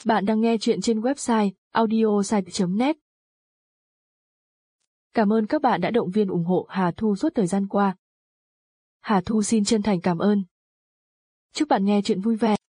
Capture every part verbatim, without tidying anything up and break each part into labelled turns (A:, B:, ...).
A: Bạn đang nghe chuyện trên website audiosite chấm net. Cảm ơn các bạn đã động viên ủng hộ Hà Thu suốt thời gian qua. Hà Thu xin chân thành cảm ơn. Chúc bạn nghe chuyện vui vẻ.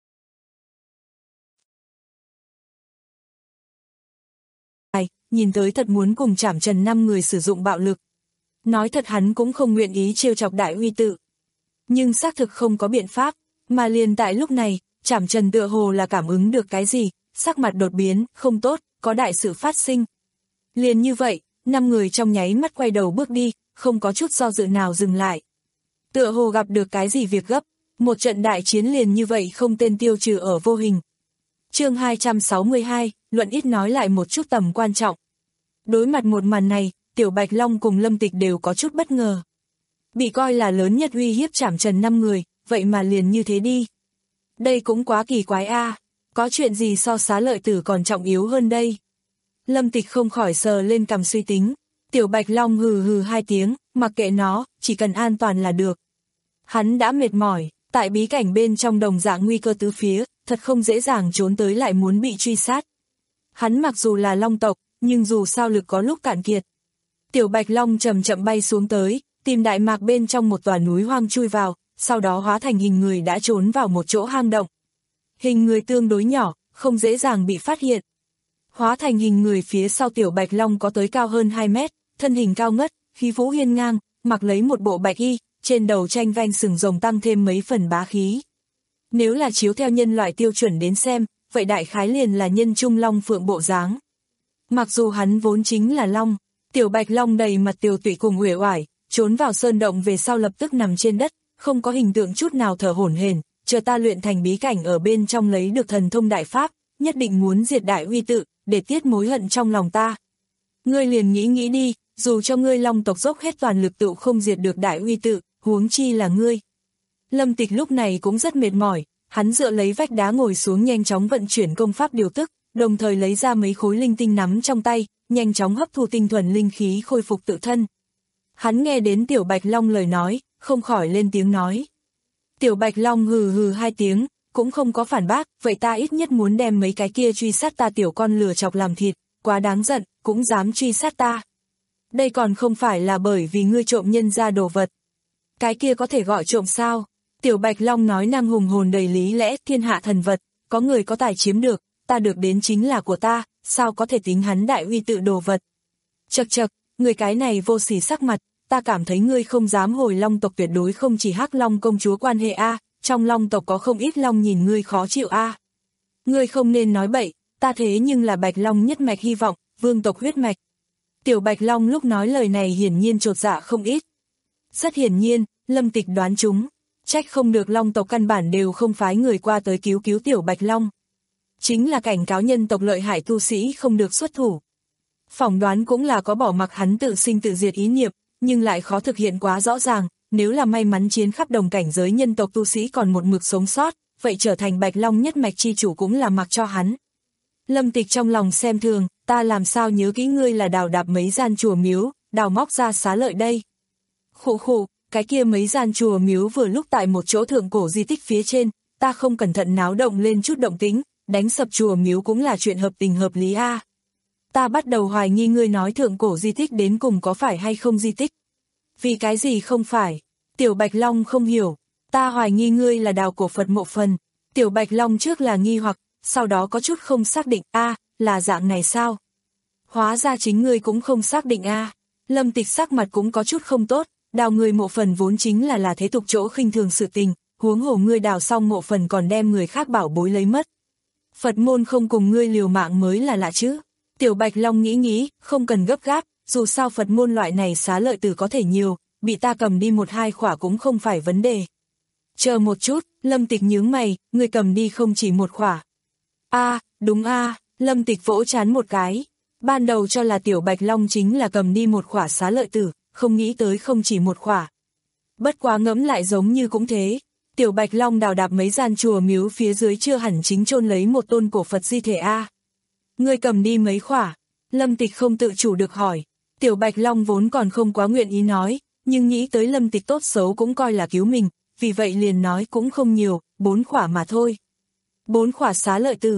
B: Nhìn tới thật muốn cùng trảm trần năm người sử dụng bạo lực. Nói thật hắn cũng không nguyện ý trêu chọc đại uy tự. Nhưng xác thực không có biện pháp, mà liền tại lúc này, trảm trần tựa hồ là cảm ứng được cái gì, sắc mặt đột biến, không tốt, có đại sự phát sinh. Liền như vậy, năm người trong nháy mắt quay đầu bước đi, không có chút do dự nào dừng lại. Tựa hồ gặp được cái gì việc gấp, một trận đại chiến liền như vậy không tên tiêu trừ ở vô hình. Chương hai trăm sáu mươi hai, luận ít nói lại một chút tầm quan trọng. Đối mặt một màn này, Tiểu Bạch Long cùng Lâm Tịch đều có chút bất ngờ. Bị coi là lớn nhất uy hiếp trảm trần năm người, vậy mà liền như thế đi. Đây cũng quá kỳ quái a, à. Có chuyện gì so xá lợi tử còn trọng yếu hơn đây? Lâm Tịch không khỏi sờ lên cằm suy tính. Tiểu Bạch Long hừ hừ hai tiếng, mặc kệ nó, chỉ cần an toàn là được. Hắn đã mệt mỏi, tại bí cảnh bên trong đồng dạng nguy cơ tứ phía, thật không dễ dàng trốn tới lại muốn bị truy sát. Hắn mặc dù là Long tộc, nhưng dù sao lực có lúc cạn kiệt. Tiểu Bạch Long chậm chậm bay xuống tới, tìm đại mạc bên trong một tòa núi hoang chui vào, sau đó hóa thành hình người đã trốn vào một chỗ hang động. Hình người tương đối nhỏ, không dễ dàng bị phát hiện. Hóa thành hình người phía sau Tiểu Bạch Long có tới cao hơn hai mét, thân hình cao ngất, khí vũ hiên ngang, mặc lấy một bộ bạch y, trên đầu tranh vanh sừng rồng tăng thêm mấy phần bá khí. Nếu là chiếu theo nhân loại tiêu chuẩn đến xem, vậy đại khái liền là nhân trung long phượng bộ dáng. Mặc dù hắn vốn chính là long, Tiểu Bạch Long đầy mặt tiều tụy cùng uể oải, trốn vào sơn động về sau lập tức nằm trên đất, không có hình tượng chút nào thở hổn hển, chờ ta luyện thành bí cảnh ở bên trong lấy được thần thông đại pháp, nhất định muốn diệt đại uy tự, để tiết mối hận trong lòng ta. Ngươi liền nghĩ nghĩ đi, dù cho ngươi Long tộc dốc hết toàn lực tự không diệt được đại uy tự, huống chi là ngươi. Lâm Tịch lúc này cũng rất mệt mỏi, hắn dựa lấy vách đá ngồi xuống nhanh chóng vận chuyển công pháp điều tức, đồng thời lấy ra mấy khối linh tinh nắm trong tay, nhanh chóng hấp thu tinh thuần linh khí khôi phục tự thân. Hắn nghe đến Tiểu Bạch Long lời nói, không khỏi lên tiếng nói. Tiểu Bạch Long hừ hừ hai tiếng, cũng không có phản bác, vậy ta ít nhất muốn đem mấy cái kia truy sát ta tiểu con lừa chọc làm thịt, quá đáng giận, cũng dám truy sát ta. Đây còn không phải là bởi vì ngươi trộm nhân ra đồ vật. Cái kia có thể gọi trộm sao? Tiểu Bạch Long nói năng hùng hồn đầy lý lẽ, thiên hạ thần vật, có người có tài chiếm được, ta được đến chính là của ta, sao có thể tính hắn đại uy tự đồ vật. Chậc chậc, người cái này vô sỉ sắc mặt, ta cảm thấy ngươi không dám hồi Long tộc tuyệt đối không chỉ Hắc Long công chúa quan hệ a, trong Long tộc có không ít Long nhìn ngươi khó chịu a. Ngươi không nên nói bậy, ta thế nhưng là Bạch Long nhất mạch hy vọng, vương tộc huyết mạch. Tiểu Bạch Long lúc nói lời này hiển nhiên chột dạ không ít. Rất hiển nhiên, Lâm Tịch đoán chúng, trách không được Long tộc căn bản đều không phái người qua tới cứu cứu Tiểu Bạch Long. Chính là cảnh cáo nhân tộc lợi hại tu sĩ không được xuất thủ. Phỏng đoán cũng là có bỏ mặc hắn tự sinh tự diệt ý niệm, nhưng lại khó thực hiện quá rõ ràng, nếu là may mắn chiến khắp đồng cảnh giới nhân tộc tu sĩ còn một mực sống sót, vậy trở thành Bạch Long nhất mạch chi chủ cũng là mặc cho hắn. Lâm Tịch trong lòng xem thường, ta làm sao nhớ kỹ ngươi là đào đạp mấy gian chùa miếu, đào móc ra xá lợi đây. Khụ khụ, cái kia mấy gian chùa miếu vừa lúc tại một chỗ thượng cổ di tích phía trên, ta không cẩn thận náo động lên chút động tĩnh, đánh sập chùa miếu cũng là chuyện hợp tình hợp lý a. Ta bắt đầu hoài nghi ngươi nói thượng cổ di tích đến cùng có phải hay không di tích. Vì cái gì không phải? Tiểu Bạch Long không hiểu, ta hoài nghi ngươi là đào cổ Phật mộ phần. Tiểu Bạch Long trước là nghi hoặc, sau đó có chút không xác định, a, à, là dạng này sao? Hóa ra chính ngươi cũng không xác định a. À. Lâm Tịch sắc mặt cũng có chút không tốt, đào người mộ phần vốn chính là là thế tục chỗ khinh thường sự tình, huống hồ ngươi đào xong mộ phần còn đem người khác bảo bối lấy mất. Phật môn không cùng ngươi liều mạng mới là lạ chứ. Tiểu Bạch Long nghĩ nghĩ, không cần gấp gáp, dù sao Phật môn loại này xá lợi tử có thể nhiều, bị ta cầm đi một hai khỏa cũng không phải vấn đề. Chờ một chút, Lâm Tịch nhướng mày, ngươi cầm đi không chỉ một khỏa. A, à, đúng a, à, Lâm Tịch vỗ chán một cái. Ban đầu cho là Tiểu Bạch Long chính là cầm đi một khỏa xá lợi tử, không nghĩ tới không chỉ một khỏa. Bất quá ngẫm lại giống như cũng thế. Tiểu Bạch Long đào đạp mấy gian chùa miếu phía dưới chưa hẳn chính chôn lấy một tôn cổ Phật di thể a. Ngươi cầm đi mấy khỏa? Lâm Tịch không tự chủ được hỏi. Tiểu Bạch Long vốn còn không quá nguyện ý nói, nhưng nghĩ tới Lâm Tịch tốt xấu cũng coi là cứu mình, vì vậy liền nói cũng không nhiều, bốn khỏa mà thôi. Bốn khỏa xá lợi tử.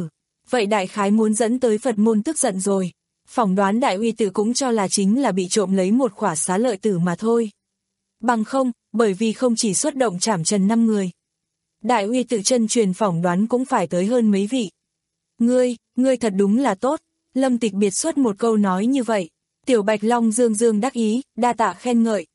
B: vậy đại khái muốn dẫn tới Phật môn tức giận rồi. Phỏng đoán đại uy tử cũng cho là chính là bị trộm lấy một khỏa xá lợi tử mà thôi. Bằng không, bởi vì không chỉ xuất động trảm trần năm người. Đại uy tự chân truyền phỏng đoán cũng phải tới hơn mấy vị. Ngươi, ngươi thật đúng là tốt. Lâm Tịch biệt xuất một câu nói như vậy. Tiểu Bạch Long dương dương đắc ý, đa tạ khen ngợi.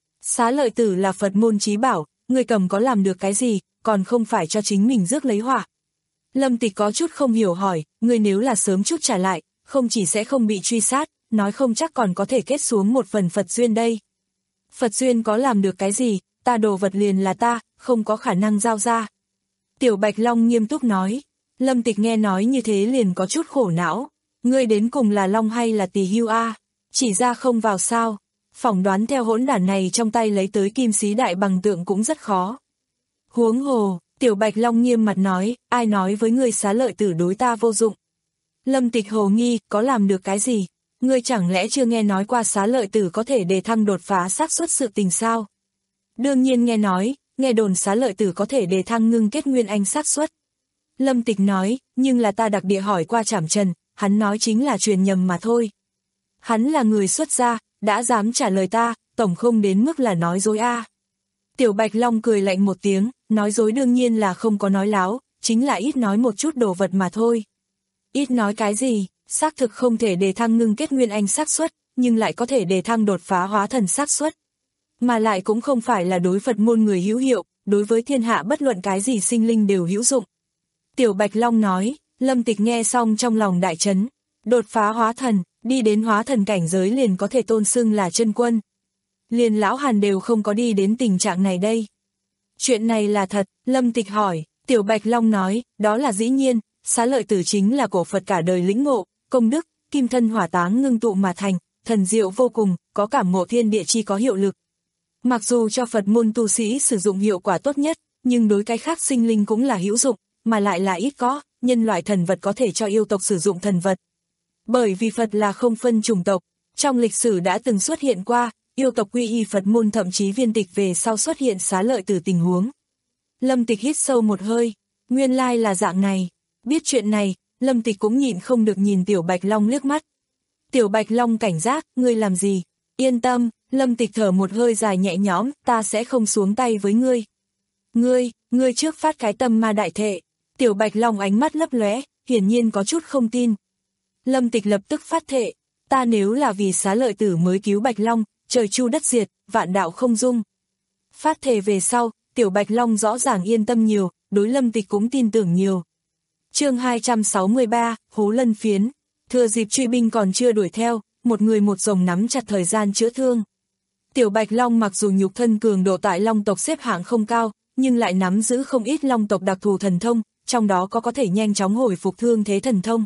B: Xá lợi tử là Phật môn chí bảo, ngươi cầm có làm được cái gì, còn không phải cho chính mình rước lấy họa. Lâm Tịch có chút không hiểu hỏi, ngươi nếu là sớm chút trả lại, không chỉ sẽ không bị truy sát, nói không chắc còn có thể kết xuống một phần Phật duyên đây. Phật duyên có làm được cái gì, ta đồ vật liền là ta, không có khả năng giao ra. Tiểu Bạch Long nghiêm túc nói. Lâm Tịch nghe nói như thế liền có chút khổ não. Ngươi đến cùng là Long hay là Tỳ Hưu a? Chỉ ra không vào sao. Phỏng đoán theo hỗn đản này trong tay lấy tới kim xí đại bằng tượng cũng rất khó. Huống hồ, Tiểu Bạch Long nghiêm mặt nói, ai nói với ngươi xá lợi tử đối ta vô dụng. Lâm Tịch hồ nghi, có làm được cái gì? Ngươi chẳng lẽ chưa nghe nói qua xá lợi tử có thể đề thăng đột phá xác suất sự tình sao? Đương nhiên nghe nói, nghe đồn xá lợi tử có thể đề thăng ngưng kết nguyên anh xác suất. Lâm Tịch nói, nhưng là ta đặc địa hỏi qua Trảm Trần, hắn nói chính là truyền nhầm mà thôi. Hắn là người xuất gia, đã dám trả lời ta, tổng không đến mức là nói dối a. Tiểu Bạch Long cười lạnh một tiếng, nói dối đương nhiên là không có nói láo, chính là ít nói một chút đồ vật mà thôi. Ít nói cái gì, xác thực không thể đề thăng ngưng kết nguyên anh xác suất, nhưng lại có thể đề thăng đột phá hóa thần xác suất. Mà lại cũng không phải là đối Phật môn người hữu hiệu, đối với thiên hạ bất luận cái gì sinh linh đều hữu dụng. Tiểu Bạch Long nói, Lâm Tịch nghe xong trong lòng đại chấn, đột phá hóa thần, đi đến hóa thần cảnh giới liền có thể tôn xưng là chân quân. Liền lão Hàn đều không có đi đến tình trạng này đây. Chuyện này là thật, Lâm Tịch hỏi, Tiểu Bạch Long nói, đó là dĩ nhiên, xá lợi tử chính là cổ Phật cả đời lĩnh ngộ, công đức, kim thân hỏa táng ngưng tụ mà thành, thần diệu vô cùng, có cảm ngộ thiên địa chi có hiệu lực. Mặc dù cho Phật môn tu sĩ sử dụng hiệu quả tốt nhất, nhưng đối cái khác sinh linh cũng là hữu dụng, mà lại là ít có, nhân loại thần vật có thể cho yêu tộc sử dụng thần vật. Bởi vì Phật là không phân chủng tộc, trong lịch sử đã từng xuất hiện qua, yêu tộc quy y Phật môn thậm chí viên tịch về sau xuất hiện xá lợi tử tình huống. Lâm Tịch hít sâu một hơi, nguyên lai là dạng này. Biết chuyện này, Lâm Tịch cũng nhịn không được nhìn Tiểu Bạch Long liếc mắt. Tiểu Bạch Long cảnh giác, ngươi làm gì? Yên tâm, Lâm Tịch thở một hơi dài nhẹ nhõm, ta sẽ không xuống tay với ngươi. Ngươi, ngươi trước phát cái tâm ma đại thệ. Tiểu Bạch Long ánh mắt lấp lóe, hiển nhiên có chút không tin. Lâm Tịch lập tức phát thệ, ta nếu là vì xá lợi tử mới cứu Bạch Long, trời chu đất diệt, vạn đạo không dung. Phát thề về sau, Tiểu Bạch Long rõ ràng yên tâm nhiều, đối Lâm Tịch cũng tin tưởng nhiều. Chương hai trăm sáu mươi ba, Hố Lân Phiến. Thừa dịp truy binh còn chưa đuổi theo, một người một rồng nắm chặt thời gian chữa thương. Tiểu Bạch Long mặc dù nhục thân cường độ tại Long tộc xếp hạng không cao, nhưng lại nắm giữ không ít Long tộc đặc thù thần thông, trong đó có có thể nhanh chóng hồi phục thương thế thần thông.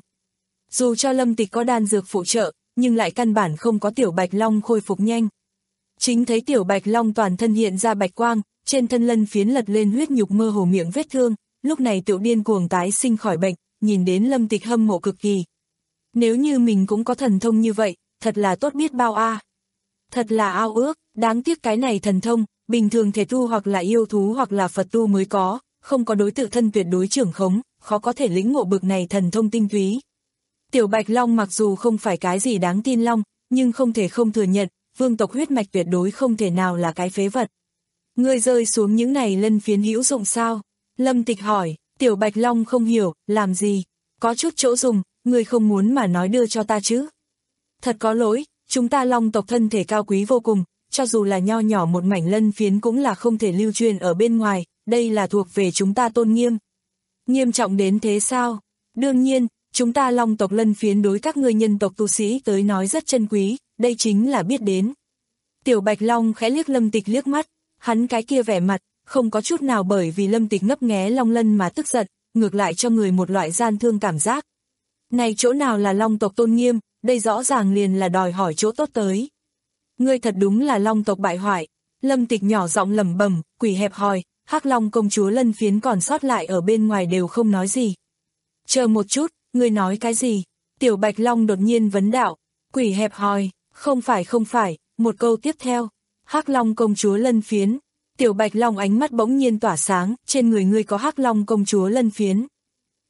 B: Dù cho Lâm Tịch có đan dược phụ trợ, nhưng lại căn bản không có Tiểu Bạch Long khôi phục nhanh. Chính thấy Tiểu Bạch Long toàn thân hiện ra bạch quang, trên thân lân phiến lật lên huyết nhục mơ hồ miệng vết thương, lúc này Tiểu điên cuồng tái sinh khỏi bệnh, nhìn đến Lâm Tịch hâm mộ cực kỳ. Nếu như mình cũng có thần thông như vậy, thật là tốt biết bao a. À. Thật là ao ước, đáng tiếc cái này thần thông, bình thường thể tu hoặc là yêu thú hoặc là Phật tu mới có, không có đối tự thân tuyệt đối trưởng khống, khó có thể lĩnh ngộ bực này thần thông tinh túy. Tiểu Bạch Long mặc dù không phải cái gì đáng tin long, nhưng không thể không thừa nhận, vương tộc huyết mạch tuyệt đối không thể nào là cái phế vật. Ngươi rơi xuống những này lân phiến hữu dụng sao? Lâm Tịch hỏi, Tiểu Bạch Long không hiểu, làm gì? Có chút chỗ dùng, ngươi không muốn mà nói đưa cho ta chứ? Thật có lỗi, chúng ta Long tộc thân thể cao quý vô cùng, cho dù là nho nhỏ một mảnh lân phiến cũng là không thể lưu truyền ở bên ngoài, đây là thuộc về chúng ta tôn nghiêm. Nghiêm trọng đến thế sao? Đương nhiên, chúng ta Long tộc lân phiến đối các ngươi nhân tộc tu sĩ tới nói rất chân quý, đây chính là biết đến. Tiểu Bạch Long khẽ liếc Lâm Tịch liếc mắt, hắn cái kia vẻ mặt, không có chút nào bởi vì Lâm Tịch ngấp nghé Long Lân mà tức giận, ngược lại cho người một loại gian thương cảm giác. Này chỗ nào là Long tộc tôn nghiêm, đây rõ ràng liền là đòi hỏi chỗ tốt tới. Ngươi thật đúng là Long tộc bại hoại. Lâm Tịch nhỏ giọng lẩm bẩm, quỷ hẹp hòi, Hắc Long công chúa lân phiến còn sót lại ở bên ngoài đều không nói gì. Chờ một chút, ngươi nói cái gì? Tiểu Bạch Long đột nhiên vấn đạo, quỷ hẹp hòi, không phải không phải, một câu tiếp theo, Hắc Long công chúa lân phiến. Tiểu Bạch Long ánh mắt bỗng nhiên tỏa sáng, trên người ngươi có Hắc Long công chúa lân phiến.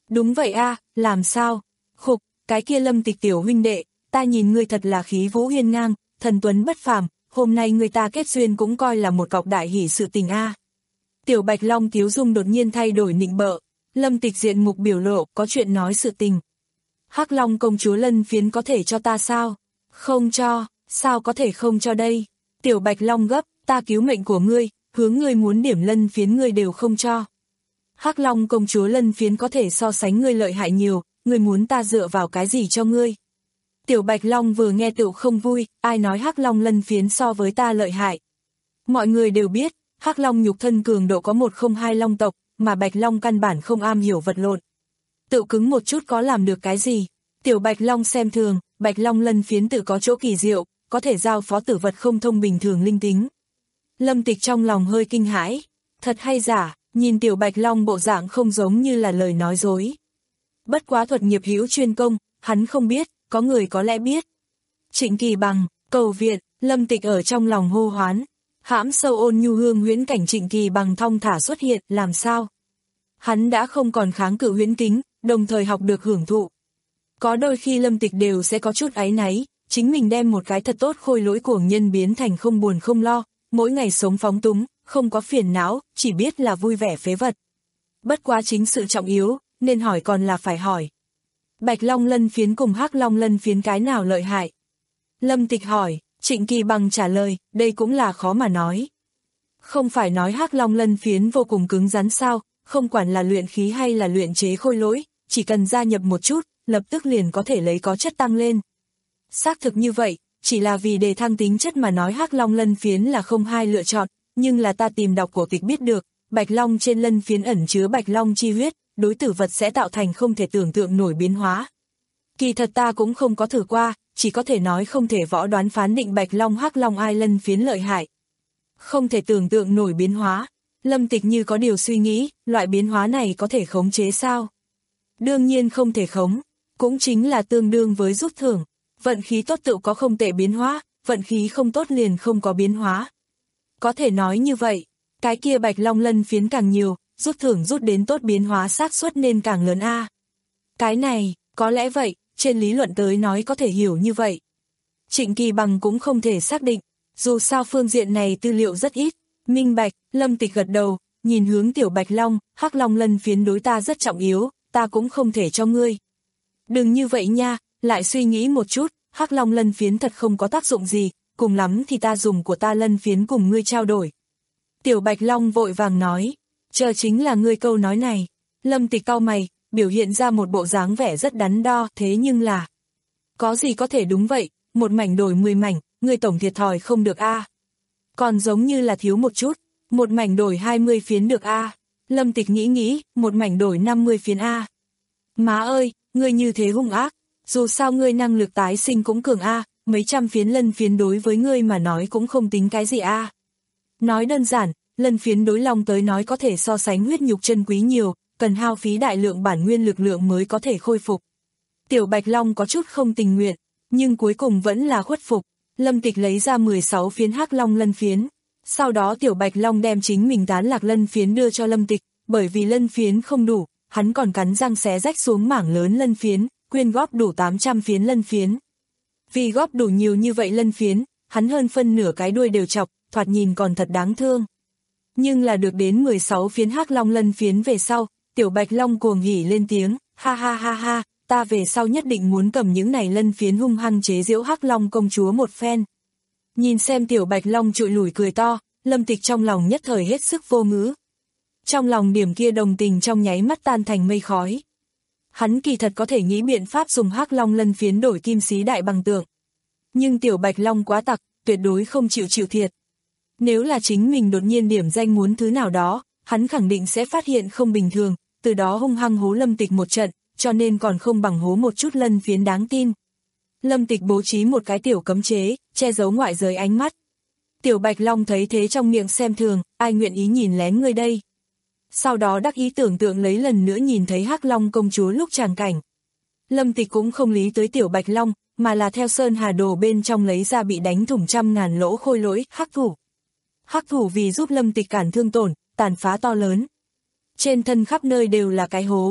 B: Đúng vậy a, làm sao? Khục, cái kia Lâm Tịch tiểu huynh đệ, ta nhìn ngươi thật là khí vũ hiên ngang, thần tuấn bất phàm, hôm nay người ta kết duyên cũng coi là một cọc đại hỷ sự tình a. Tiểu Bạch Long Tiếu Dung đột nhiên thay đổi nịnh bợ, Lâm Tịch diện mục biểu lộ, có chuyện nói sự tình. Hắc Long công chúa lân phiến có thể cho ta sao? Không cho, sao có thể không cho đây? Tiểu Bạch Long gấp, ta cứu mệnh của ngươi, hướng ngươi muốn điểm lân phiến ngươi đều không cho. Hắc Long công chúa lân phiến có thể so sánh ngươi lợi hại nhiều, ngươi muốn ta dựa vào cái gì cho ngươi? Tiểu Bạch Long vừa nghe tựu không vui, ai nói Hắc Long lân phiến so với ta lợi hại? Mọi người đều biết, Hắc Long nhục thân cường độ có một không hai long tộc, mà Bạch Long căn bản không am hiểu vật lộn. Tự cứng một chút có làm được cái gì? Tiểu Bạch Long xem thường, Bạch Long lân phiến tự có chỗ kỳ diệu, có thể giao phó tử vật không thông bình thường linh tính. Lâm Tịch trong lòng hơi kinh hãi, thật hay giả, nhìn Tiểu Bạch Long bộ dạng không giống như là lời nói dối. Bất quá thuật nghiệp hữu chuyên công, hắn không biết, có người có lẽ biết. Trịnh Kỳ Bằng, cầu viện, Lâm Tịch ở trong lòng hô hoán. Hãm sâu ôn nhu hương huyễn cảnh Trịnh Kỳ Bằng thong thả xuất hiện, làm sao? Hắn đã không còn kháng cự huyễn kính, đồng thời học được hưởng thụ. Có đôi khi Lâm Tịch đều sẽ có chút áy náy, chính mình đem một cái thật tốt khôi lỗi cuồng nhân biến thành không buồn không lo, mỗi ngày sống phóng túng, không có phiền não, chỉ biết là vui vẻ phế vật. Bất quá chính sự trọng yếu, nên hỏi còn là phải hỏi. Bạch Long lân phiến cùng Hắc Long lân phiến cái nào lợi hại? Lâm Tịch hỏi, Trịnh Kỳ Bằng trả lời, đây cũng là khó mà nói. Không phải nói Hắc Long lân phiến vô cùng cứng rắn sao, không quản là luyện khí hay là luyện chế khôi lỗi, chỉ cần gia nhập một chút, lập tức liền có thể lấy có chất tăng lên. Xác thực như vậy, chỉ là vì đề thăng tính chất mà nói Hắc Long lân phiến là không hai lựa chọn, nhưng là ta tìm đọc cổ tịch biết được, Bạch Long trên lân phiến ẩn chứa Bạch Long chi huyết, đối tử vật sẽ tạo thành không thể tưởng tượng nổi biến hóa. Kỳ thật ta cũng không có thử qua, chỉ có thể nói không thể võ đoán phán định Bạch Long Hắc Long ai lân phiến lợi hại. Không thể tưởng tượng nổi biến hóa, Lâm Tịch như có điều suy nghĩ, loại biến hóa này có thể khống chế sao? Đương nhiên không thể khống, cũng chính là tương đương với rút thưởng, vận khí tốt tự có không tệ biến hóa, vận khí không tốt liền không có biến hóa. Có thể nói như vậy, cái kia Bạch Long lân phiến càng nhiều, rút thưởng rút đến tốt biến hóa xác suất nên càng lớn a. Cái này, có lẽ vậy, trên lý luận tới nói có thể hiểu như vậy. Trịnh Kỳ Bằng cũng không thể xác định, dù sao phương diện này tư liệu rất ít, minh bạch, Lâm Tịch gật đầu, nhìn hướng Tiểu Bạch Long, Hắc Long lân phiến đối ta rất trọng yếu, ta cũng không thể cho ngươi. Đừng như vậy nha, lại suy nghĩ một chút, Hắc Long lân phiến thật không có tác dụng gì, cùng lắm thì ta dùng của ta lân phiến cùng ngươi trao đổi. Tiểu Bạch Long vội vàng nói, chờ chính là ngươi câu nói này. Lâm Tịch cau mày, biểu hiện ra một bộ dáng vẻ rất đắn đo, thế nhưng là... Có gì có thể đúng vậy, một mảnh đổi mười mảnh, ngươi tổng thiệt thòi không được a. Còn giống như là thiếu một chút, một mảnh đổi hai mươi phiến được a. Lâm Tịch nghĩ nghĩ, một mảnh đổi năm mươi phiến a. Má ơi, ngươi như thế hung ác, dù sao ngươi năng lực tái sinh cũng cường a, mấy trăm phiến lân phiến đối với ngươi mà nói cũng không tính cái gì a. Nói đơn giản, lân phiến đối Long tới nói có thể so sánh huyết nhục chân quý nhiều, cần hao phí đại lượng bản nguyên lực lượng mới có thể khôi phục. Tiểu Bạch Long có chút không tình nguyện, nhưng cuối cùng vẫn là khuất phục. Lâm Tịch lấy ra mười sáu phiến Hắc Long lân phiến. Sau đó Tiểu Bạch Long đem chính mình tán lạc lân phiến đưa cho Lâm Tịch, bởi vì lân phiến không đủ, hắn còn cắn răng xé rách xuống mảng lớn lân phiến, quyên góp đủ tám trăm phiến lân phiến. Vì góp đủ nhiều như vậy lân phiến, hắn hơn phân nửa cái đuôi đều chọc, thoạt nhìn còn thật đáng thương. Nhưng là được đến mười sáu phiến Hắc Long lân phiến về sau, Tiểu Bạch Long cuồng hỉ lên tiếng, ha ha ha ha, ta về sau nhất định muốn cầm những này lân phiến hung hăng chế giễu Hắc Long công chúa một phen. Nhìn xem Tiểu Bạch Long trụi lủi cười to, Lâm Tịch trong lòng nhất thời hết sức vô ngữ. Trong lòng điểm kia đồng tình trong nháy mắt tan thành mây khói. Hắn kỳ thật có thể nghĩ biện pháp dùng Hắc Long lân phiến đổi kim sĩ đại bằng tượng. Nhưng Tiểu Bạch Long quá tặc, tuyệt đối không chịu chịu thiệt. Nếu là chính mình đột nhiên điểm danh muốn thứ nào đó, hắn khẳng định sẽ phát hiện không bình thường, từ đó hung hăng hố Lâm Tịch một trận, cho nên còn không bằng hố một chút lân phiến đáng tin. Lâm Tịch bố trí một cái tiểu cấm chế, che giấu ngoại giới ánh mắt. Tiểu Bạch Long thấy thế trong miệng xem thường, ai nguyện ý nhìn lén ngươi đây. Sau đó đắc ý tưởng tượng lấy lần nữa nhìn thấy Hắc Long công chúa lúc tràng cảnh. Lâm Tịch cũng không lý tới Tiểu Bạch Long, mà là theo Sơn Hà Đồ bên trong lấy ra bị đánh thủng trăm ngàn lỗ khôi lỗi, Hắc Thủ. Hắc Thủ vì giúp Lâm Tịch cản thương tổn, tàn phá to lớn. Trên thân khắp nơi đều là cái hố.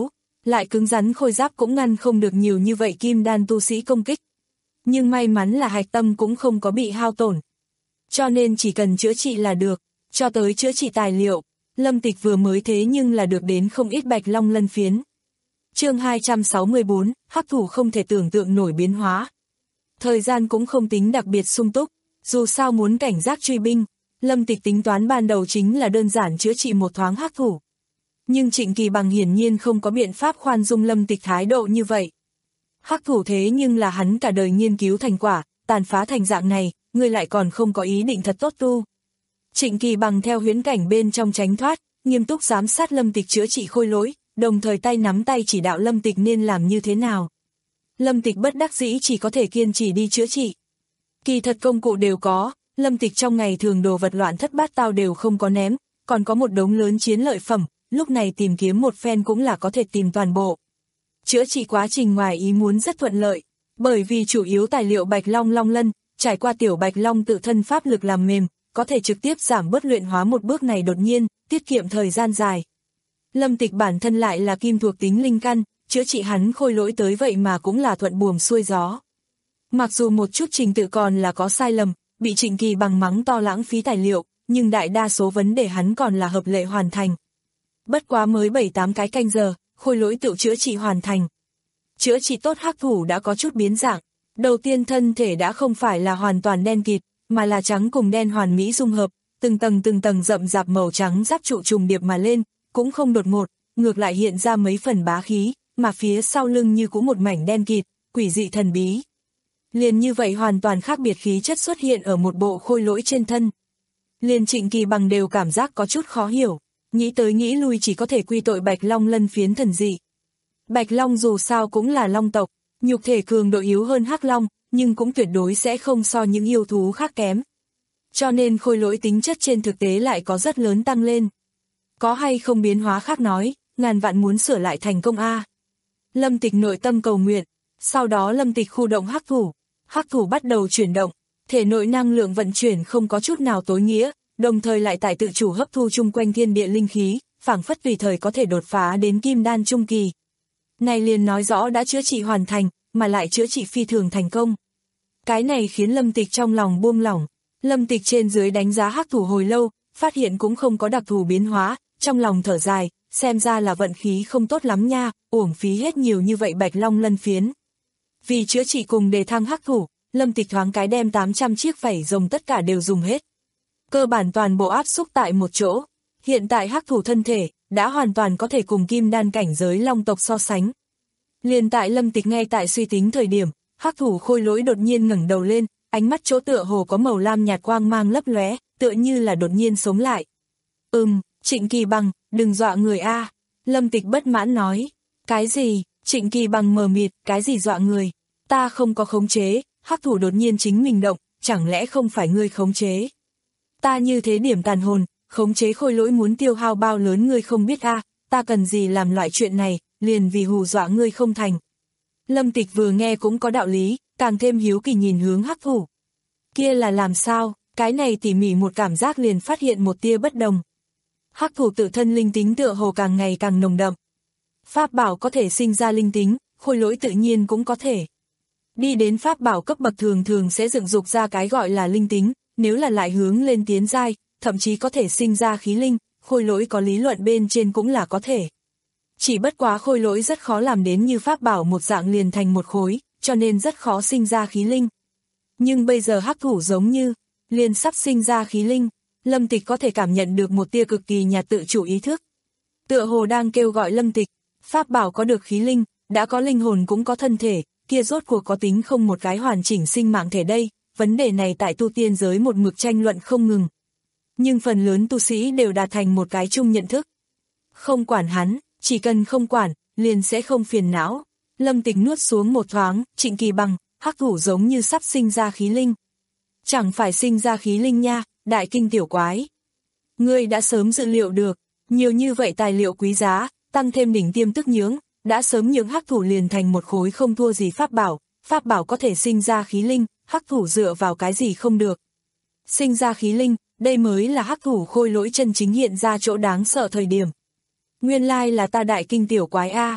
B: lại cứng rắn khôi giáp cũng ngăn không được nhiều như vậy kim đan tu sĩ công kích. Nhưng may mắn là hạch tâm cũng không có bị hao tổn. Cho nên chỉ cần chữa trị là được, cho tới chữa trị tài liệu, Lâm Tịch vừa mới thế nhưng là được đến không ít bạch long lân phiến. Chương hai trăm sáu mươi tư, hắc thủ không thể tưởng tượng nổi biến hóa. Thời gian cũng không tính đặc biệt sung túc, dù sao muốn cảnh giác truy binh, Lâm Tịch tính toán ban đầu chính là đơn giản chữa trị một thoáng hắc thủ. Nhưng Trịnh Kỳ Bằng hiển nhiên không có biện pháp khoan dung Lâm Tịch thái độ như vậy. Hắc thủ thế nhưng là hắn cả đời nghiên cứu thành quả, tàn phá thành dạng này, ngươi lại còn không có ý định thật tốt tu. Trịnh Kỳ Bằng theo huyễn cảnh bên trong tránh thoát, nghiêm túc giám sát Lâm Tịch chữa trị khôi lỗi, đồng thời tay nắm tay chỉ đạo Lâm Tịch nên làm như thế nào. Lâm Tịch bất đắc dĩ chỉ có thể kiên trì đi chữa trị. Kỳ thật công cụ đều có, Lâm Tịch trong ngày thường đồ vật loạn thất bát tao đều không có ném, còn có một đống lớn chiến lợi phẩm, lúc này tìm kiếm một phen cũng là có thể tìm toàn bộ. Chữa trị quá trình ngoài ý muốn rất thuận lợi, bởi vì chủ yếu tài liệu Bạch Long Long Lân, trải qua tiểu Bạch Long tự thân pháp lực làm mềm, có thể trực tiếp giảm bớt luyện hóa một bước này đột nhiên, tiết kiệm thời gian dài. Lâm Tịch bản thân lại là kim thuộc tính linh căn, chữa trị hắn khôi lỗi tới vậy mà cũng là thuận buồm xuôi gió. Mặc dù một chút trình tự còn là có sai lầm, bị Trịnh Kỳ Bằng mắng to lãng phí tài liệu, nhưng đại đa số vấn đề hắn còn là hợp lệ hoàn thành. Bất quá mới bảy tám cái canh giờ, khôi lỗi tự chữa trị hoàn thành. Chữa trị tốt hắc thủ đã có chút biến dạng. Đầu tiên thân thể đã không phải là hoàn toàn đen kịt, mà là trắng cùng đen hoàn mỹ dung hợp, từng tầng từng tầng rậm rạp màu trắng giáp trụ trùng điệp mà lên, cũng không đột ngột, ngược lại hiện ra mấy phần bá khí, mà phía sau lưng như cũng một mảnh đen kịt, quỷ dị thần bí. Liền như vậy hoàn toàn khác biệt khí chất xuất hiện ở một bộ khôi lỗi trên thân. Liền Trịnh Kỳ Bằng đều cảm giác có chút khó hiểu, nghĩ tới nghĩ lui chỉ có thể quy tội Bạch Long lân phiến thần dị. Bạch Long dù sao cũng là long tộc, nhục thể cường độ yếu hơn hắc long, nhưng cũng tuyệt đối sẽ không so những yêu thú khác kém. Cho nên khôi lỗi tính chất trên thực tế lại có rất lớn tăng lên. Có hay không biến hóa khác nói, ngàn vạn muốn sửa lại thành công a. Lâm Tịch nội tâm cầu nguyện, sau đó Lâm Tịch khu động hắc thủ, hắc thủ bắt đầu chuyển động, thể nội năng lượng vận chuyển không có chút nào tối nghĩa, đồng thời lại tại tự chủ hấp thu chung quanh thiên địa linh khí, phảng phất tùy thời có thể đột phá đến kim đan trung kỳ. Này liền nói rõ đã chữa trị hoàn thành, mà lại chữa trị phi thường thành công. Cái này khiến Lâm Tịch trong lòng buông lỏng. Lâm Tịch trên dưới đánh giá hắc thủ hồi lâu, phát hiện cũng không có đặc thù biến hóa, trong lòng thở dài, xem ra là vận khí không tốt lắm nha, uổng phí hết nhiều như vậy Bạch Long lân phiến. Vì chữa trị cùng đề thăng hắc thủ, Lâm Tịch thoáng cái đem tám trăm chiếc vảy rồng tất cả đều dùng hết. Cơ bản toàn bộ áp xúc tại một chỗ. Hiện tại hắc thủ thân thể đã hoàn toàn có thể cùng kim đan cảnh giới long tộc so sánh. Liền tại Lâm Tịch ngay tại suy tính thời điểm, hắc thủ khôi lỗi đột nhiên ngẩng đầu lên, ánh mắt chỗ tựa hồ có màu lam nhạt quang mang lấp lóe, tựa như là đột nhiên sống lại. Ừm, Trịnh Kỳ Bằng, đừng dọa người a. Lâm Tịch bất mãn nói. Cái gì? Trịnh Kỳ Bằng mờ mịt, cái gì dọa người? Ta không có khống chế, hắc thủ đột nhiên chính mình động, chẳng lẽ không phải ngươi khống chế? Ta như thế điểm tàn hồn, khống chế khôi lỗi muốn tiêu hao bao lớn ngươi không biết a, ta cần gì làm loại chuyện này, liền vì hù dọa ngươi không thành. Lâm Tịch vừa nghe cũng có đạo lý, càng thêm hiếu kỳ nhìn hướng hắc thủ. Kia là làm sao, cái này tỉ mỉ một cảm giác liền phát hiện một tia bất đồng. Hắc thủ tự thân linh tính tựa hồ càng ngày càng nồng đậm. Pháp bảo có thể sinh ra linh tính, khôi lỗi tự nhiên cũng có thể. Đi đến pháp bảo cấp bậc thường thường sẽ dựng dục ra cái gọi là linh tính, nếu là lại hướng lên tiến giai, thậm chí có thể sinh ra khí linh, khôi lỗi có lý luận bên trên cũng là có thể. Chỉ bất quá khôi lỗi rất khó làm đến như pháp bảo một dạng liền thành một khối, cho nên rất khó sinh ra khí linh. Nhưng bây giờ hắc thủ giống như, liền sắp sinh ra khí linh, Lâm Tịch có thể cảm nhận được một tia cực kỳ nhạt tự chủ ý thức. Tựa hồ đang kêu gọi Lâm Tịch, pháp bảo có được khí linh, đã có linh hồn cũng có thân thể, kia rốt cuộc có tính không một cái hoàn chỉnh sinh mạng thể đây, vấn đề này tại tu tiên giới một mực tranh luận không ngừng. Nhưng phần lớn tu sĩ đều đạt thành một cái chung nhận thức. Không quản hắn, chỉ cần không quản, liền sẽ không phiền não. Lâm Tịch nuốt xuống một thoáng, Trịnh Kỳ Bằng, hắc thủ giống như sắp sinh ra khí linh. Chẳng phải sinh ra khí linh nha, đại kinh tiểu quái. Ngươi đã sớm dự liệu được, nhiều như vậy tài liệu quý giá, tăng thêm đỉnh tiêm tức nhưỡng, đã sớm nhường hắc thủ liền thành một khối không thua gì pháp bảo, pháp bảo có thể sinh ra khí linh, hắc thủ dựa vào cái gì không được. Sinh ra khí linh, đây mới là hắc thủ khôi lỗi chân chính hiện ra chỗ đáng sợ thời điểm. Nguyên lai là ta đại kinh tiểu quái a.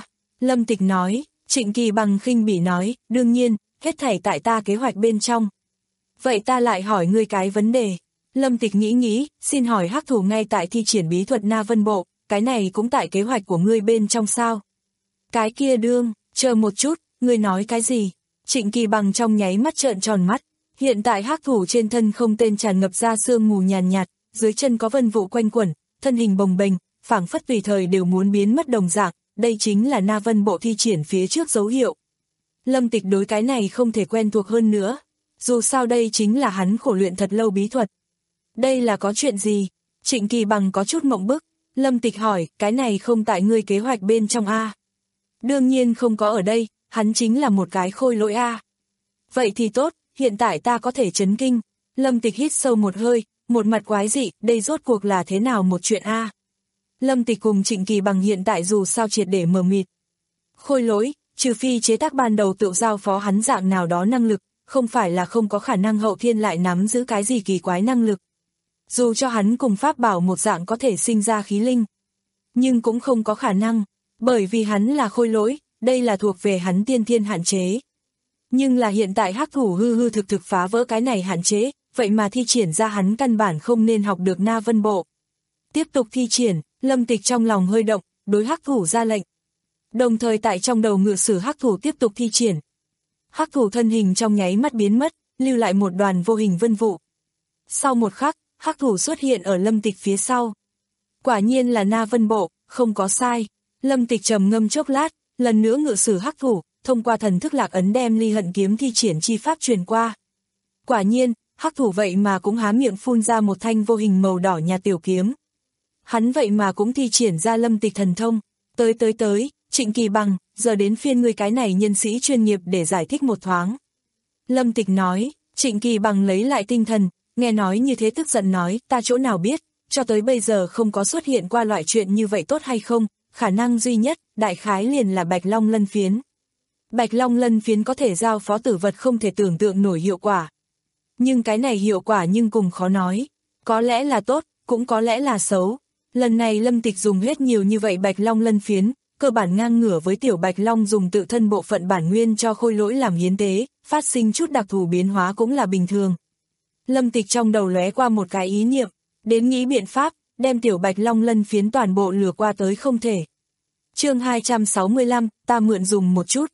B: Lâm Tịch nói. Trịnh Kỳ Bằng khinh bỉ nói, đương nhiên, hết thảy tại ta kế hoạch bên trong. Vậy ta lại hỏi ngươi cái vấn đề. Lâm Tịch nghĩ nghĩ, xin hỏi hắc thủ ngay tại thi triển bí thuật Na Vân Bộ, cái này cũng tại kế hoạch của ngươi bên trong sao? Cái kia đương, chờ một chút, ngươi nói cái gì? Trịnh Kỳ Bằng trong nháy mắt trợn tròn mắt. Hiện tại hắc thủ trên thân không tên tràn ngập ra sương mù nhàn nhạt, dưới chân có vân vụ quanh quẩn, thân hình bồng bềnh, phảng phất tùy thời đều muốn biến mất đồng dạng, đây chính là Na Vân Bộ thi triển phía trước dấu hiệu. Lâm Tịch đối cái này không thể quen thuộc hơn nữa, dù sao đây chính là hắn khổ luyện thật lâu bí thuật. Đây là có chuyện gì? Trịnh Kỳ Bằng có chút mộng bức. Lâm Tịch hỏi, cái này không tại ngươi kế hoạch bên trong a? Đương nhiên không có ở đây, hắn chính là một cái khôi lỗi a. Vậy thì tốt, hiện tại ta có thể chấn kinh. Lâm Tịch hít sâu một hơi, một mặt quái dị, đây rốt cuộc là thế nào một chuyện a? Lâm Tịch cùng Trịnh Kỳ Bằng hiện tại dù sao triệt để mờ mịt. Khôi lỗi, trừ phi chế tác ban đầu tự giao phó hắn dạng nào đó năng lực, không phải là không có khả năng hậu thiên lại nắm giữ cái gì kỳ quái năng lực. Dù cho hắn cùng pháp bảo một dạng có thể sinh ra khí linh, nhưng cũng không có khả năng, bởi vì hắn là khôi lỗi, đây là thuộc về hắn tiên thiên hạn chế. Nhưng là hiện tại hắc thủ hư hư thực thực phá vỡ cái này hạn chế, vậy mà thi triển ra hắn căn bản không nên học được Na Vân Bộ. Tiếp tục thi triển, Lâm Tịch trong lòng hơi động, đối hắc thủ ra lệnh. Đồng thời tại trong đầu ngự sử hắc thủ tiếp tục thi triển. Hắc thủ thân hình trong nháy mắt biến mất, lưu lại một đoàn vô hình vân vụ. Sau một khắc, hắc thủ xuất hiện ở Lâm Tịch phía sau. Quả nhiên là Na Vân Bộ, không có sai. Lâm Tịch trầm ngâm chốc lát, lần nữa ngự sử hắc thủ, thông qua thần thức lạc ấn đem ly hận kiếm thi triển chi pháp truyền qua. Quả nhiên, hắc thủ vậy mà cũng há miệng phun ra một thanh vô hình màu đỏ nhạt tiểu kiếm. Hắn vậy mà cũng thi triển ra Lâm Tịch thần thông. Tới tới tới, Trịnh Kỳ Bằng, giờ đến phiên ngươi cái này nhân sĩ chuyên nghiệp để giải thích một thoáng. Lâm Tịch nói. Trịnh Kỳ Bằng lấy lại tinh thần, nghe nói như thế tức giận nói, ta chỗ nào biết, cho tới bây giờ không có xuất hiện qua loại chuyện như vậy tốt hay không, khả năng duy nhất, đại khái liền là Bạch Long Lân Phiến. Bạch Long Lân Phiến có thể giao phó tử vật không thể tưởng tượng nổi hiệu quả. Nhưng cái này hiệu quả nhưng cùng khó nói, có lẽ là tốt, cũng có lẽ là xấu. Lần này Lâm Tịch dùng hết nhiều như vậy Bạch Long Lân Phiến, cơ bản ngang ngửa với tiểu Bạch Long dùng tự thân bộ phận bản nguyên cho khôi lỗi làm hiến tế, phát sinh chút đặc thù biến hóa cũng là bình thường. Lâm Tịch trong đầu lóe qua một cái ý niệm, đến nghĩ biện pháp, đem tiểu Bạch Long Lân Phiến toàn bộ lừa qua tới không thể. Chương hai trăm sáu mươi lăm, ta mượn dùng một chút.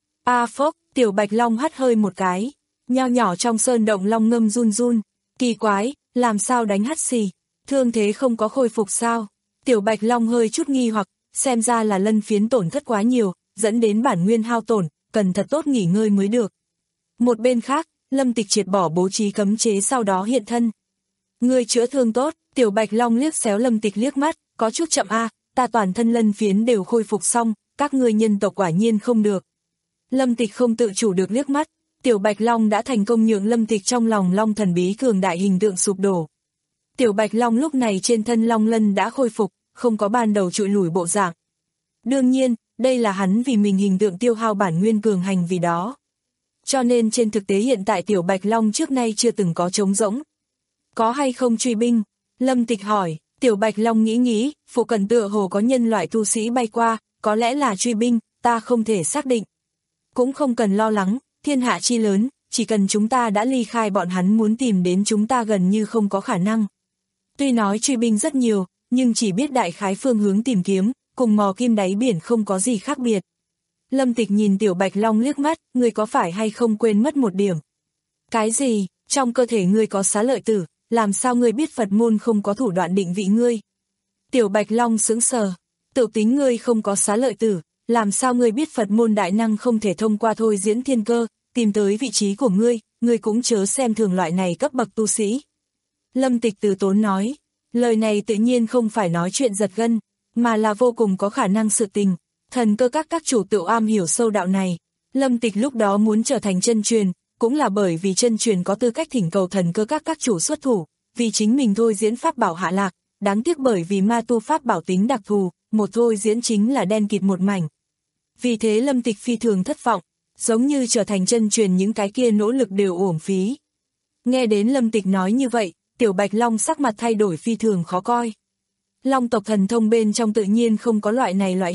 B: A phốc, tiểu Bạch Long hắt hơi một cái, nho nhỏ trong sơn động long ngâm run run, kỳ quái, làm sao đánh hắt xì, thương thế không có khôi phục sao? Tiểu Bạch Long hơi chút nghi hoặc, xem ra là lân phiến tổn thất quá nhiều, dẫn đến bản nguyên hao tổn, cần thật tốt nghỉ ngơi mới được. Một bên khác, Lâm Tịch triệt bỏ bố trí cấm chế sau đó hiện thân. Ngươi chữa thương tốt, tiểu Bạch Long liếc xéo Lâm Tịch liếc mắt, có chút chậm a, ta toàn thân lân phiến đều khôi phục xong, các ngươi nhân tộc quả nhiên không được. Lâm Tịch không tự chủ được liếc mắt, tiểu Bạch Long đã thành công nhượng Lâm Tịch trong lòng long thần bí cường đại hình tượng sụp đổ. Tiểu Bạch Long lúc này trên thân long lân đã khôi phục, không có ban đầu trụi lủi bộ dạng. Đương nhiên, đây là hắn vì mình hình tượng tiêu hao bản nguyên cường hành vì đó. Cho nên trên thực tế hiện tại tiểu Bạch Long trước nay chưa từng có trống rỗng. Có hay không truy binh? Lâm Tịch hỏi, tiểu Bạch Long nghĩ nghĩ, phụ cận tựa hồ có nhân loại tu sĩ bay qua, có lẽ là truy binh, ta không thể xác định. Cũng không cần lo lắng, thiên hạ chi lớn, chỉ cần chúng ta đã ly khai bọn hắn muốn tìm đến chúng ta gần như không có khả năng. Tuy nói truy binh rất nhiều, nhưng chỉ biết đại khái phương hướng tìm kiếm, cùng mò kim đáy biển không có gì khác biệt. Lâm Tịch nhìn tiểu Bạch Long liếc mắt, ngươi có phải hay không quên mất một điểm? Cái gì? Trong cơ thể ngươi có xá lợi tử, làm sao ngươi biết Phật môn không có thủ đoạn định vị ngươi? Tiểu Bạch Long sững sờ, tự tính ngươi không có xá lợi tử, làm sao ngươi biết Phật môn đại năng không thể thông qua thôi diễn thiên cơ, tìm tới vị trí của ngươi, ngươi cũng chớ xem thường loại này cấp bậc tu sĩ. Lâm Tịch từ tốn nói, lời này tự nhiên không phải nói chuyện giật gân, mà là vô cùng có khả năng sự tình. Thần cơ các các chủ tự am hiểu sâu đạo này. Lâm Tịch lúc đó muốn trở thành chân truyền, cũng là bởi vì chân truyền có tư cách thỉnh cầu thần cơ các các chủ xuất thủ, vì chính mình thôi diễn pháp bảo hạ lạc, đáng tiếc bởi vì ma tu pháp bảo tính đặc thù, một thôi diễn chính là đen kịt một mảnh. Vì thế Lâm Tịch phi thường thất vọng, giống như trở thành chân truyền những cái kia nỗ lực đều uổng phí. Nghe đến Lâm Tịch nói như vậy, tiểu Bạch Long sắc mặt thay đổi phi thường khó coi. Long tộc thần thông bên trong tự nhiên không có loại này loại hình,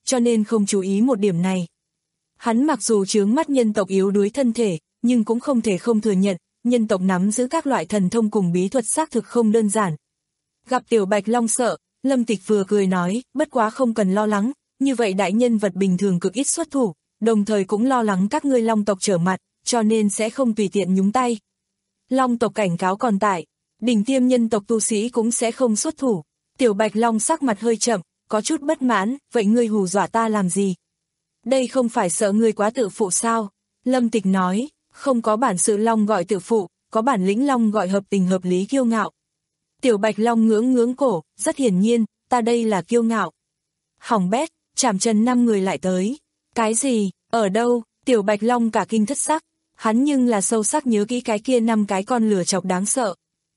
B: cho nên không chú ý một điểm này. Hắn mặc dù chướng mắt nhân tộc yếu đuối thân thể, nhưng cũng không thể không thừa nhận, nhân tộc nắm giữ các loại thần thông cùng bí thuật xác thực không đơn giản. Gặp Tiểu Bạch Long sợ, Lâm Tịch vừa cười nói, bất quá không cần lo lắng, như vậy đại nhân vật bình thường cực ít xuất thủ, đồng thời cũng lo lắng các ngươi Long tộc trở mặt, cho nên sẽ không tùy tiện nhúng tay. Long tộc cảnh cáo còn tại, đỉnh tiêm nhân tộc tu sĩ cũng sẽ không xuất thủ. Tiểu Bạch Long sắc mặt hơi chậm, có chút bất mãn, vậy ngươi hù dọa ta làm gì? Đây không phải sợ ngươi quá tự phụ sao? Lâm Tịch nói, không có bản sự Long gọi tự phụ, có bản lĩnh Long gọi hợp tình hợp lý kiêu ngạo. Tiểu Bạch Long ngưỡng ngưỡng cổ, rất hiển nhiên, ta đây là kiêu ngạo. Hỏng bét, Trảm Trần năm người lại tới. Cái gì, ở đâu? Tiểu Bạch Long cả kinh thất sắc, hắn nhưng là sâu sắc nhớ kỹ cái kia năm cái con lửa chọc đáng sợ.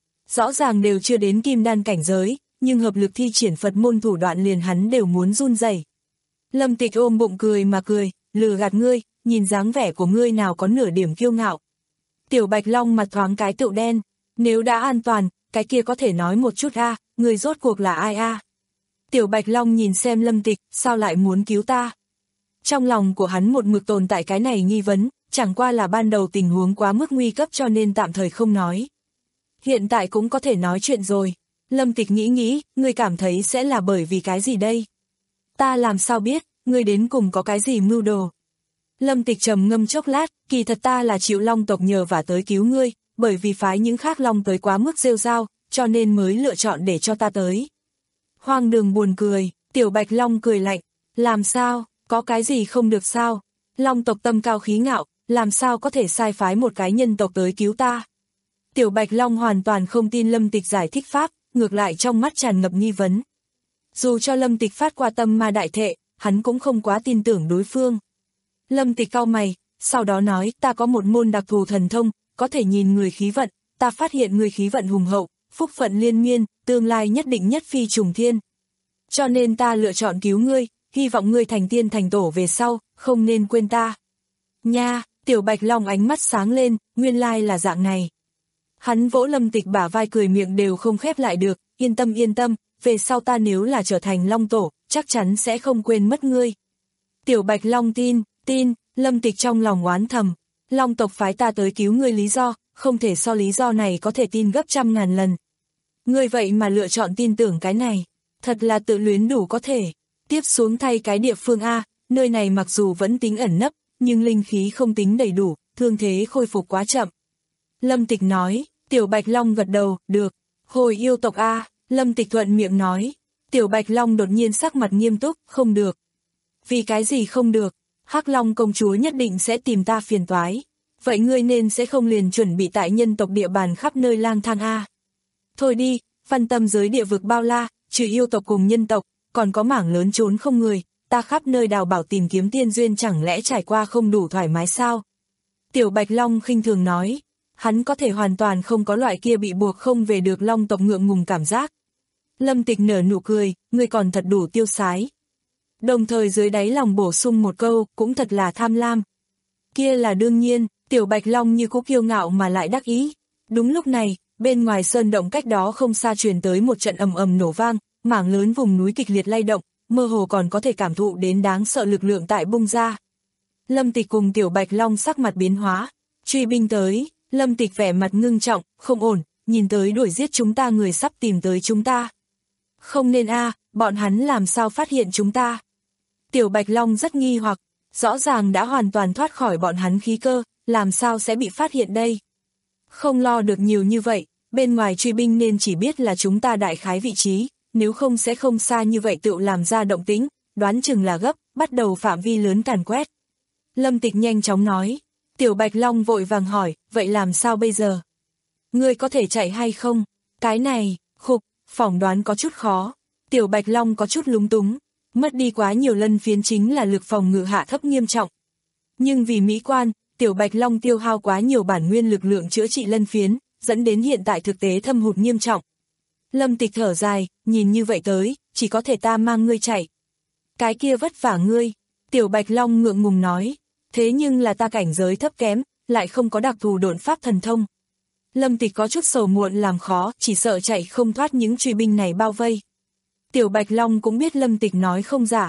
B: Rõ ràng đều chưa đến kim đan cảnh giới, nhưng hợp lực thi triển Phật môn thủ đoạn liền hắn đều muốn run rẩy. Lâm Tịch ôm bụng cười mà cười, lừa gạt ngươi, nhìn dáng vẻ của ngươi nào có nửa điểm kiêu ngạo. Tiểu Bạch Long mặt thoáng cái tựu đen, nếu đã an toàn, cái kia có thể nói một chút a, à, người rốt cuộc là ai a? À? Tiểu Bạch Long nhìn xem Lâm Tịch, sao lại muốn cứu ta? Trong lòng của hắn một mực tồn tại cái này nghi vấn, chẳng qua là ban đầu tình huống quá mức nguy cấp cho nên tạm thời không nói. Hiện tại cũng có thể nói chuyện rồi. Lâm Tịch nghĩ nghĩ, ngươi cảm thấy sẽ là bởi vì cái gì đây? Ta làm sao biết, ngươi đến cùng có cái gì mưu đồ? Lâm Tịch trầm ngâm chốc lát, kỳ thật ta là chịu Long tộc nhờ và tới cứu ngươi, bởi vì phái những khác Long tới quá mức rêu rao, cho nên mới lựa chọn để cho ta tới. Hoang Đường buồn cười, Tiểu Bạch Long cười lạnh, làm sao, có cái gì không được sao? Long tộc tâm cao khí ngạo, làm sao có thể sai phái một cái nhân tộc tới cứu ta? Tiểu Bạch Long hoàn toàn không tin Lâm Tịch giải thích pháp, ngược lại trong mắt tràn ngập nghi vấn. Dù cho Lâm Tịch phát qua tâm ma đại thệ, hắn cũng không quá tin tưởng đối phương. Lâm Tịch cau mày, sau đó nói, ta có một môn đặc thù thần thông, có thể nhìn người khí vận, ta phát hiện người khí vận hùng hậu, phúc phận liên miên, tương lai nhất định nhất phi trùng thiên. Cho nên ta lựa chọn cứu ngươi, hy vọng ngươi thành tiên thành tổ về sau, không nên quên ta. Nha, Tiểu Bạch Long ánh mắt sáng lên, nguyên lai là dạng này. Hắn vỗ Lâm Tịch bả vai cười miệng đều không khép lại được, yên tâm yên tâm, về sau ta nếu là trở thành Long tổ, chắc chắn sẽ không quên mất ngươi. Tiểu Bạch Long tin, tin, Lâm Tịch trong lòng oán thầm, Long tộc phái ta tới cứu ngươi lý do, không thể so lý do này có thể tin gấp trăm ngàn lần. Ngươi vậy mà lựa chọn tin tưởng cái này, thật là tự luyến đủ có thể. Tiếp xuống thay cái địa phương A, nơi này mặc dù vẫn tính ẩn nấp, nhưng linh khí không tính đầy đủ, thương thế khôi phục quá chậm. Lâm Tịch nói, Tiểu Bạch Long gật đầu, được. Hồi yêu tộc A, Lâm Tịch thuận miệng nói. Tiểu Bạch Long đột nhiên sắc mặt nghiêm túc, không được. Vì cái gì không được? Hắc Long công chúa nhất định sẽ tìm ta phiền toái. Vậy ngươi nên sẽ không liền chuẩn bị tại nhân tộc địa bàn khắp nơi lang thang A. Thôi đi, văn tâm giới địa vực bao la, trừ yêu tộc cùng nhân tộc, còn có mảng lớn trốn không người, ta khắp nơi đào bảo tìm kiếm tiên duyên chẳng lẽ trải qua không đủ thoải mái sao? Tiểu Bạch Long khinh thường nói, hắn có thể hoàn toàn không có loại kia bị buộc không về được Long tộc ngượng ngùng cảm giác. Lâm Tịch nở nụ cười, ngươi còn thật đủ tiêu sái. Đồng thời dưới đáy lòng bổ sung một câu, cũng thật là tham lam. Kia là đương nhiên, Tiểu Bạch Long như cũ kiêu ngạo mà lại đắc ý. Đúng lúc này, bên ngoài sơn động cách đó không xa truyền tới một trận ầm ầm nổ vang, mảng lớn vùng núi kịch liệt lay động, mơ hồ còn có thể cảm thụ đến đáng sợ lực lượng tại bung ra. Lâm Tịch cùng Tiểu Bạch Long sắc mặt biến hóa, truy binh tới, Lâm Tịch vẻ mặt ngưng trọng, không ổn, nhìn tới đuổi giết chúng ta người sắp tìm tới chúng ta. Không nên a, bọn hắn làm sao phát hiện chúng ta? Tiểu Bạch Long rất nghi hoặc, rõ ràng đã hoàn toàn thoát khỏi bọn hắn khí cơ, làm sao sẽ bị phát hiện đây? Không lo được nhiều như vậy, bên ngoài truy binh nên chỉ biết là chúng ta đại khái vị trí, nếu không sẽ không xa như vậy tự làm ra động tĩnh, đoán chừng là gấp, bắt đầu phạm vi lớn càn quét. Lâm Tịch nhanh chóng nói, Tiểu Bạch Long vội vàng hỏi, vậy làm sao bây giờ? Ngươi có thể chạy hay không? Cái này, khục, phỏng đoán có chút khó. Tiểu Bạch Long có chút lúng túng, mất đi quá nhiều lân phiến chính là lực phòng ngự hạ thấp nghiêm trọng. Nhưng vì mỹ quan, Tiểu Bạch Long tiêu hao quá nhiều bản nguyên lực lượng chữa trị lân phiến, dẫn đến hiện tại thực tế thâm hụt nghiêm trọng. Lâm Tịch thở dài, nhìn như vậy tới, chỉ có thể ta mang ngươi chạy. Cái kia vất vả ngươi, Tiểu Bạch Long ngượng ngùng nói, thế nhưng là ta cảnh giới thấp kém, lại không có đặc thù độn pháp thần thông. Lâm Tịch có chút sầu muộn làm khó, chỉ sợ chạy không thoát những truy binh này bao vây. Tiểu Bạch Long cũng biết Lâm Tịch nói không giả,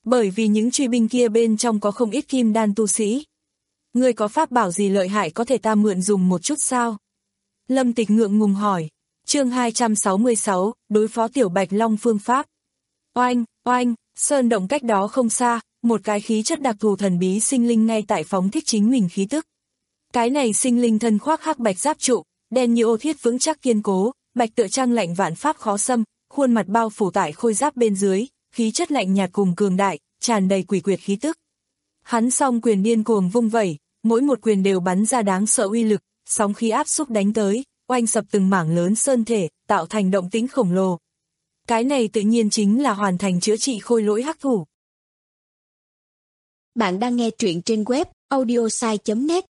B: Bởi vì những truy binh kia bên trong có không ít kim đan tu sĩ. Ngươi có pháp bảo gì lợi hại có thể ta mượn dùng một chút sao? Lâm Tịch ngượng ngùng hỏi. Chương hai trăm sáu mươi sáu, đối phó Tiểu Bạch Long phương pháp. Oanh, oanh, sơn động cách đó không xa, một cái khí chất đặc thù thần bí sinh linh ngay tại phóng thích chính mình khí tức. Cái này sinh linh thân khoác hắc bạch giáp trụ, đen như ô thiết vững chắc kiên cố, bạch tựa trăng lạnh vạn pháp khó xâm, khuôn mặt bao phủ tại khôi giáp bên dưới, khí chất lạnh nhạt cùng cường đại, tràn đầy quỷ quyệt khí tức. Hắn song quyền điên cuồng vung vẩy, mỗi một quyền đều bắn ra đáng sợ uy lực, sóng khí áp xúc đánh tới, oanh sập từng mảng lớn sơn thể, tạo thành động tĩnh khổng lồ. Cái này tự nhiên chính là hoàn thành chữa trị khôi lỗi hắc thủ.
C: Bạn đang nghe truyện trên web audiosai chấm net.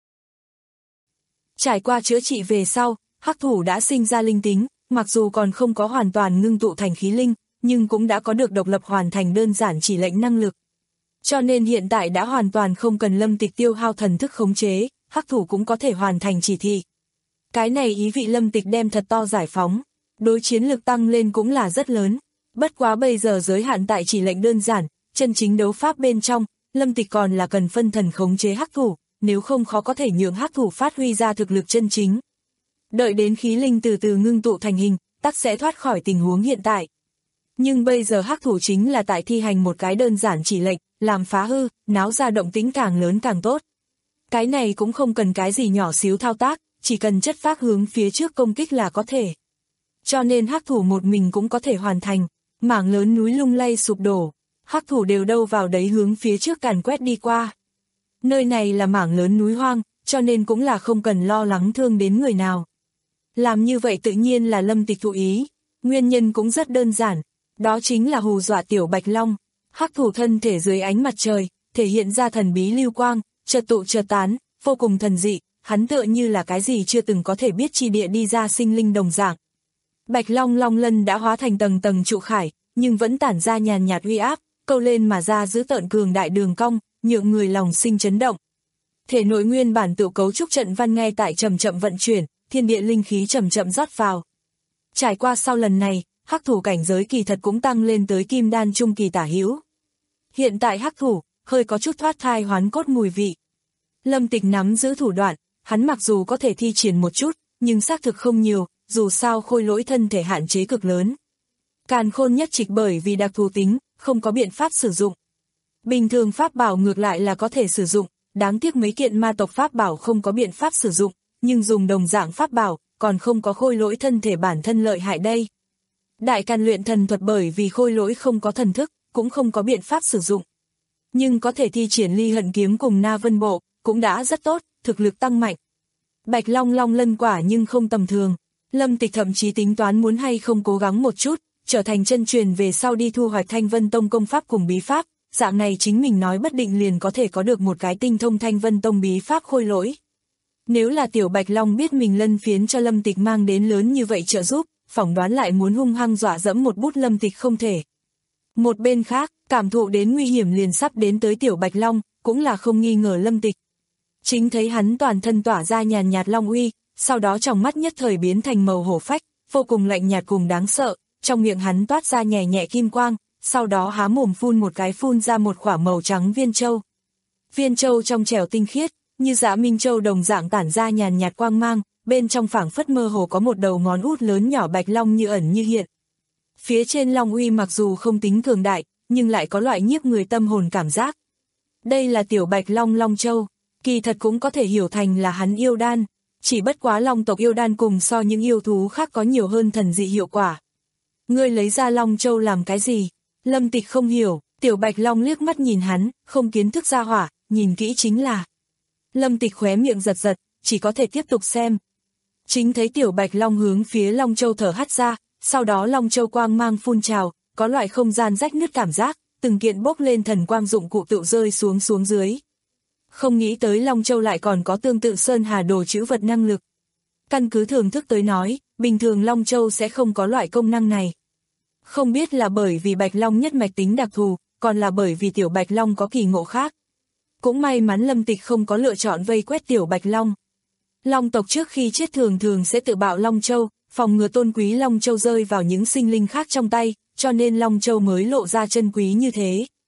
B: Trải qua chữa trị về sau, hắc thủ đã sinh ra linh tính, mặc dù còn không có hoàn toàn ngưng tụ thành khí linh, nhưng cũng đã có được độc lập hoàn thành đơn giản chỉ lệnh năng lực. Cho nên hiện tại đã hoàn toàn không cần Lâm Tịch tiêu hao thần thức khống chế, hắc thủ cũng có thể hoàn thành chỉ thị. Cái này ý vị Lâm Tịch đem thật to giải phóng, đối chiến lực tăng lên cũng là rất lớn. Bất quá bây giờ giới hạn tại chỉ lệnh đơn giản, chân chính đấu pháp bên trong, Lâm Tịch còn là cần phân thần khống chế hắc thủ, nếu không khó có thể nhường hắc thủ phát huy ra thực lực chân chính. Đợi đến khí linh từ từ ngưng tụ thành hình, tắc sẽ thoát khỏi tình huống hiện tại. Nhưng bây giờ hắc thủ chính là tại thi hành một cái đơn giản chỉ lệnh, làm phá hư, náo ra động tĩnh càng lớn càng tốt. Cái này cũng không cần cái gì nhỏ xíu thao tác, chỉ cần chất phác hướng phía trước công kích là có thể. Cho nên hắc thủ một mình cũng có thể hoàn thành, mảng lớn núi lung lay sụp đổ, hắc thủ đều đâu vào đấy hướng phía trước càn quét đi qua. Nơi này là mảng lớn núi hoang, cho nên cũng là không cần lo lắng thương đến người nào. Làm như vậy tự nhiên là Lâm Tịch thụ ý, nguyên nhân cũng rất đơn giản, đó chính là hù dọa Tiểu Bạch Long. Hắc thủ thân thể dưới ánh mặt trời, thể hiện ra thần bí lưu quang, chợt tụ chợt tán, vô cùng thần dị, hắn tựa như là cái gì chưa từng có thể biết chi địa đi ra sinh linh đồng dạng. Bạch Long long lân đã hóa thành tầng tầng trụ khải, nhưng vẫn tản ra nhàn nhạt uy áp, câu lên mà ra giữ tợn cường đại đường cong, nhượng người lòng sinh chấn động. Thể nội nguyên bản tự cấu trúc trận văn ngay tại chậm chậm vận chuyển, thiên địa linh khí chậm chậm rót vào. Trải qua sau lần này, hắc thủ cảnh giới kỳ thật cũng tăng lên tới kim đan trung kỳ tả hữu. Hiện tại hắc thủ, hơi có chút thoát thai hoán cốt mùi vị. Lâm Tịch nắm giữ thủ đoạn, hắn mặc dù có thể thi triển một chút, nhưng xác thực không nhiều, dù sao khôi lỗi thân thể hạn chế cực lớn. Càn khôn nhất trịch bởi vì đặc thù tính, không có biện pháp sử dụng. Bình thường pháp bảo ngược lại là có thể sử dụng, đáng tiếc mấy kiện ma tộc pháp bảo không có biện pháp sử dụng, nhưng dùng đồng dạng pháp bảo, còn không có khôi lỗi thân thể bản thân lợi hại đây. Đại Càn luyện thần thuật bởi vì khôi lỗi không có thần thức, cũng không có biện pháp sử dụng. Nhưng có thể thi triển Ly Hận kiếm cùng Na Vân Bộ, cũng đã rất tốt, thực lực tăng mạnh. Bạch Long long lân quả nhưng không tầm thường. Lâm Tịch thậm chí tính toán muốn hay không cố gắng một chút, trở thành chân truyền về sau đi thu hoạch Thanh Vân Tông công pháp cùng bí pháp, dạng này chính mình nói bất định liền có thể có được một cái tinh thông Thanh Vân Tông bí pháp khôi lỗi. Nếu là Tiểu Bạch Long biết mình lân phiến cho Lâm Tịch mang đến lớn như vậy trợ giúp, phỏng đoán lại muốn hung hăng dọa dẫm một bút Lâm Tịch không thể. Một bên khác, cảm thụ đến nguy hiểm liền sắp đến tới Tiểu Bạch Long, cũng là không nghi ngờ Lâm Tịch. Chính thấy hắn toàn thân tỏa ra nhàn nhạt long uy, sau đó trong mắt nhất thời biến thành màu hổ phách, vô cùng lạnh nhạt cùng đáng sợ, trong miệng hắn toát ra nhẹ nhẹ kim quang, sau đó há mồm phun một cái phun ra một quả màu trắng viên châu. Viên châu trong trẻo tinh khiết, như Dã Minh Châu đồng dạng tản ra nhàn nhạt quang mang, bên trong phảng phất mơ hồ có một đầu ngón út lớn nhỏ bạch long như ẩn như hiện. Phía trên long uy mặc dù không tính cường đại, nhưng lại có loại nhiếp người tâm hồn cảm giác. Đây là Tiểu Bạch Long Long Châu, kỳ thật cũng có thể hiểu thành là hắn yêu đan, chỉ bất quá long tộc yêu đan cùng so những yêu thú khác có nhiều hơn thần dị hiệu quả. Ngươi lấy ra Long Châu làm cái gì? Lâm Tịch không hiểu, Tiểu Bạch Long liếc mắt nhìn hắn, không kiến thức ra hỏa, nhìn kỹ chính là. Lâm Tịch khóe miệng giật giật, chỉ có thể tiếp tục xem. Chính thấy Tiểu Bạch Long hướng phía Long Châu thở hắt ra, sau đó Long Châu quang mang phun trào, có loại không gian rách nứt cảm giác, từng kiện bốc lên thần quang dụng cụ tự rơi xuống xuống dưới. Không nghĩ tới Long Châu lại còn có tương tự Sơn Hà đồ trữ vật năng lực. Căn cứ thường thức tới nói, bình thường Long Châu sẽ không có loại công năng này. Không biết là bởi vì Bạch Long nhất mạch tính đặc thù, còn là bởi vì Tiểu Bạch Long có kỳ ngộ khác. Cũng may mắn Lâm Tịch không có lựa chọn vây quét Tiểu Bạch Long. Long tộc trước khi chết thường thường sẽ tự bạo Long Châu, phòng ngừa tôn quý Long Châu rơi vào những sinh linh khác trong tay, cho nên Long Châu mới lộ ra chân quý như thế.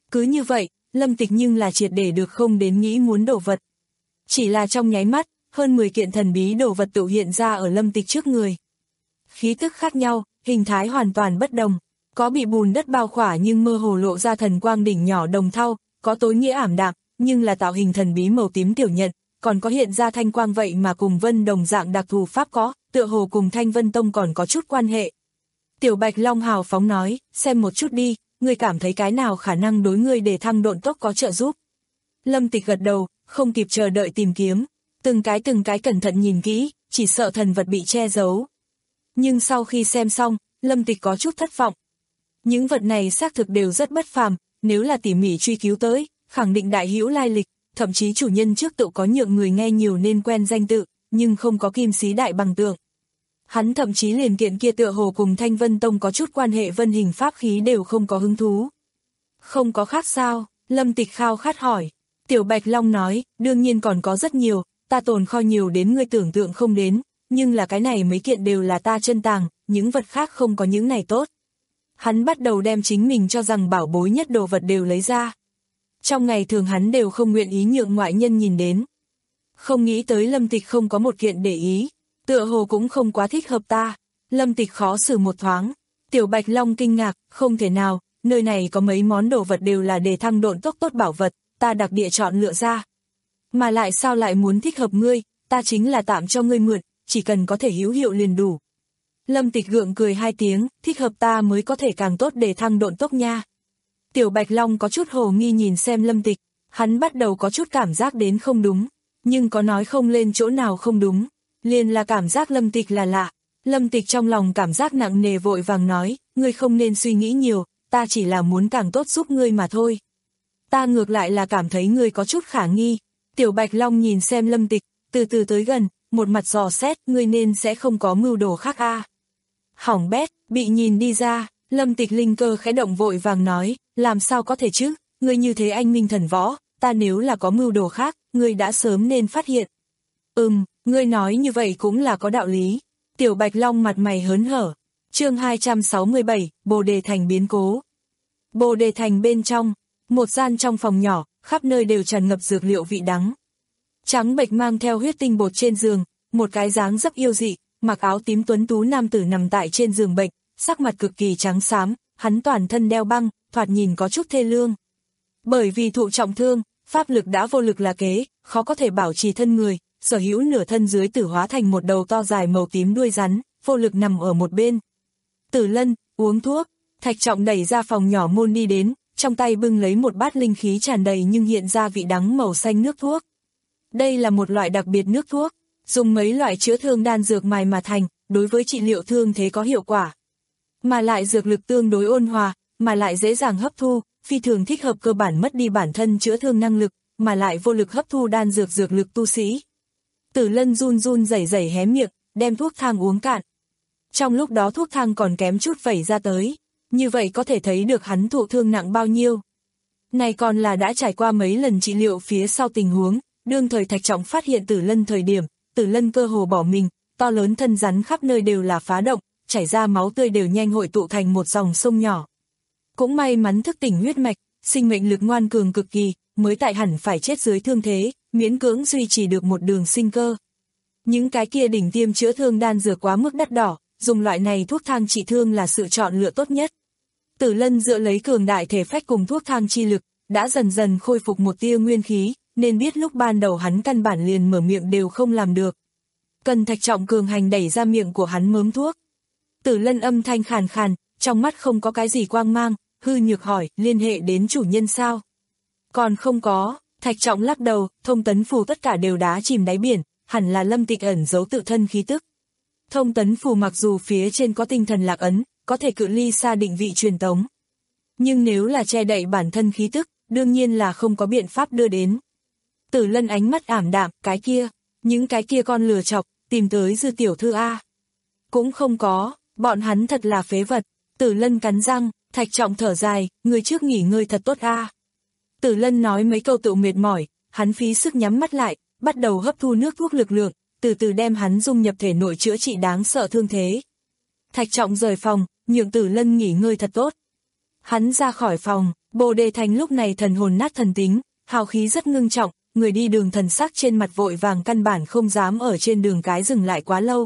B: Cứ như vậy, Lâm Tịch nhưng là triệt để được không đến nghĩ muốn đồ vật. Chỉ là trong nháy mắt, hơn mười kiện thần bí đồ vật tự hiện ra ở Lâm Tịch trước người. Khí tức khác nhau, hình thái hoàn toàn bất đồng. Có bị bùn đất bao khỏa nhưng mơ hồ lộ ra thần quang đỉnh nhỏ đồng thau, có tối nghĩa ảm đạm, nhưng là tạo hình thần bí màu tím tiểu nhận, còn có hiện ra thanh quang vậy mà cùng Vân đồng dạng đặc thù pháp có, tựa hồ cùng Thanh Vân Tông còn có chút quan hệ. Tiểu Bạch Long hào phóng nói, xem một chút đi, ngươi cảm thấy cái nào khả năng đối ngươi để thăng độn tốc có trợ giúp. Lâm Tịch gật đầu, không kịp chờ đợi tìm kiếm, từng cái từng cái cẩn thận nhìn kỹ, chỉ sợ thần vật bị che giấu. Nhưng sau khi xem xong, Lâm Tịch có chút thất vọng. Những vật này xác thực đều rất bất phàm, nếu là tỉ mỉ truy cứu tới, khẳng định đại hữu lai lịch, thậm chí chủ nhân trước tự có nhượng người nghe nhiều nên quen danh tự, nhưng không có kim sĩ đại bằng tượng. Hắn thậm chí liền kiện kia tựa hồ cùng Thanh Vân Tông có chút quan hệ vân hình pháp khí đều không có hứng thú. Không có khác sao? Lâm Tịch khao khát hỏi. Tiểu Bạch Long nói, đương nhiên còn có rất nhiều, ta tồn kho nhiều đến ngươi tưởng tượng không đến, nhưng là cái này mấy kiện đều là ta chân tàng, những vật khác không có những này tốt. Hắn bắt đầu đem chính mình cho rằng bảo bối nhất đồ vật đều lấy ra. Trong ngày thường hắn đều không nguyện ý nhượng ngoại nhân nhìn đến. Không nghĩ tới Lâm Tịch không có một kiện để ý, tựa hồ cũng không quá thích hợp ta. Lâm Tịch khó xử một thoáng. Tiểu Bạch Long kinh ngạc, không thể nào, nơi này có mấy món đồ vật đều là để thăng độn tốc tốt bảo vật, ta đặc địa chọn lựa ra. Mà lại sao lại muốn thích hợp ngươi, ta chính là tạm cho ngươi mượn, chỉ cần có thể hữu hiệu liền đủ. Lâm Tịch gượng cười hai tiếng, thích hợp ta mới có thể càng tốt để thăng độn tốc nha. Tiểu Bạch Long có chút hồ nghi nhìn xem Lâm Tịch, hắn bắt đầu có chút cảm giác đến không đúng, nhưng có nói không lên chỗ nào không đúng, liền là cảm giác Lâm Tịch là lạ. Lâm Tịch trong lòng cảm giác nặng nề vội vàng nói, ngươi không nên suy nghĩ nhiều, ta chỉ là muốn càng tốt giúp ngươi mà thôi. Ta ngược lại là cảm thấy ngươi có chút khả nghi. Tiểu Bạch Long nhìn xem Lâm Tịch, từ từ tới gần, một mặt dò xét, ngươi nên sẽ không có mưu đồ khác a. À. Hỏng bét, bị nhìn đi ra, Lâm Tịch linh cơ khẽ động vội vàng nói, làm sao có thể chứ, ngươi như thế anh minh thần võ, ta nếu là có mưu đồ khác, ngươi đã sớm nên phát hiện. Ừm, ngươi nói như vậy cũng là có đạo lý. Tiểu Bạch Long mặt mày hớn hở. Chương hai trăm sáu mươi bảy, Bồ Đề Thành biến cố. Bồ Đề Thành bên trong, một gian trong phòng nhỏ, khắp nơi đều tràn ngập dược liệu vị đắng. Trắng bệch mang theo huyết tinh bột trên giường, một cái dáng dấp yêu dị, mặc áo tím tuấn tú nam tử nằm tại trên giường bệnh, sắc mặt cực kỳ trắng xám, hắn toàn thân đeo băng, thoạt nhìn có chút thê lương. Bởi vì thụ trọng thương, pháp lực đã vô lực là kế, khó có thể bảo trì thân người, sở hữu nửa thân dưới tử hóa thành một đầu to dài màu tím đuôi rắn, vô lực nằm ở một bên. Tử Lân, uống thuốc. Thạch Trọng đẩy ra phòng nhỏ môn đi đến, trong tay bưng lấy một bát linh khí tràn đầy nhưng hiện ra vị đắng màu xanh nước thuốc. Đây là một loại đặc biệt nước thuốc, dùng mấy loại chữa thương đan dược mài mà thành, đối với trị liệu thương thế có hiệu quả. Mà lại dược lực tương đối ôn hòa, mà lại dễ dàng hấp thu, phi thường thích hợp cơ bản mất đi bản thân chữa thương năng lực, mà lại vô lực hấp thu đan dược dược lực tu sĩ. Tử Lân run run rẩy rẩy hé miệng, đem thuốc thang uống cạn. Trong lúc đó thuốc thang còn kém chút vẩy ra tới, như vậy có thể thấy được hắn thụ thương nặng bao nhiêu. Này còn là đã trải qua mấy lần trị liệu phía sau tình huống, đương thời Thạch Trọng phát hiện Tử Lân thời điểm, Tử Lân cơ hồ bỏ mình, to lớn thân rắn khắp nơi đều là phá động, chảy ra máu tươi đều nhanh hội tụ thành một dòng sông nhỏ. Cũng may mắn thức tỉnh huyết mạch, sinh mệnh lực ngoan cường cực kỳ, mới tại hẳn phải chết dưới thương thế, miễn cưỡng duy trì được một đường sinh cơ. Những cái kia đỉnh tiêm chữa thương đan dược quá mức đắt đỏ, dùng loại này thuốc thang trị thương là sự chọn lựa tốt nhất. Tử Lân dựa lấy cường đại thể phách cùng thuốc thang chi lực, đã dần dần khôi phục một tia nguyên khí, nên biết lúc ban đầu hắn căn bản liền mở miệng đều không làm được. Cần Thạch Trọng cường hành đẩy ra miệng của hắn mớm thuốc. Tử Lân âm thanh khàn khàn, trong mắt không có cái gì quang mang, hư nhược hỏi, liên hệ đến chủ nhân sao? Còn không có, Thạch Trọng lắc đầu, thông tấn phù tất cả đều đá chìm đáy biển, hẳn là Lâm Tịch ẩn giấu tự thân khí tức. Thông tấn phù mặc dù phía trên có tinh thần lạc ấn, có thể cự ly xa định vị truyền tống. Nhưng nếu là che đậy bản thân khí tức, đương nhiên là không có biện pháp đưa đến. Tử Lân ánh mắt ảm đạm, cái kia, những cái kia con lừa chọc, tìm tới Dư tiểu thư a. Cũng không có, bọn hắn thật là phế vật. Tử Lân cắn răng, Thạch Trọng thở dài, người trước nghỉ ngơi thật tốt a. Tử Lân nói mấy câu tự mệt mỏi, hắn phí sức nhắm mắt lại, bắt đầu hấp thu nước thuốc lực lượng, từ từ đem hắn dung nhập thể nội chữa trị đáng sợ thương thế. Thạch Trọng rời phòng, nhượng Tử Lân nghỉ ngơi thật tốt. Hắn ra khỏi phòng, Bồ Đề Thành lúc này thần hồn nát thần tính, hào khí rất ngưng trọng, người đi đường thần sắc trên mặt vội vàng căn bản không dám ở trên đường cái dừng lại quá lâu.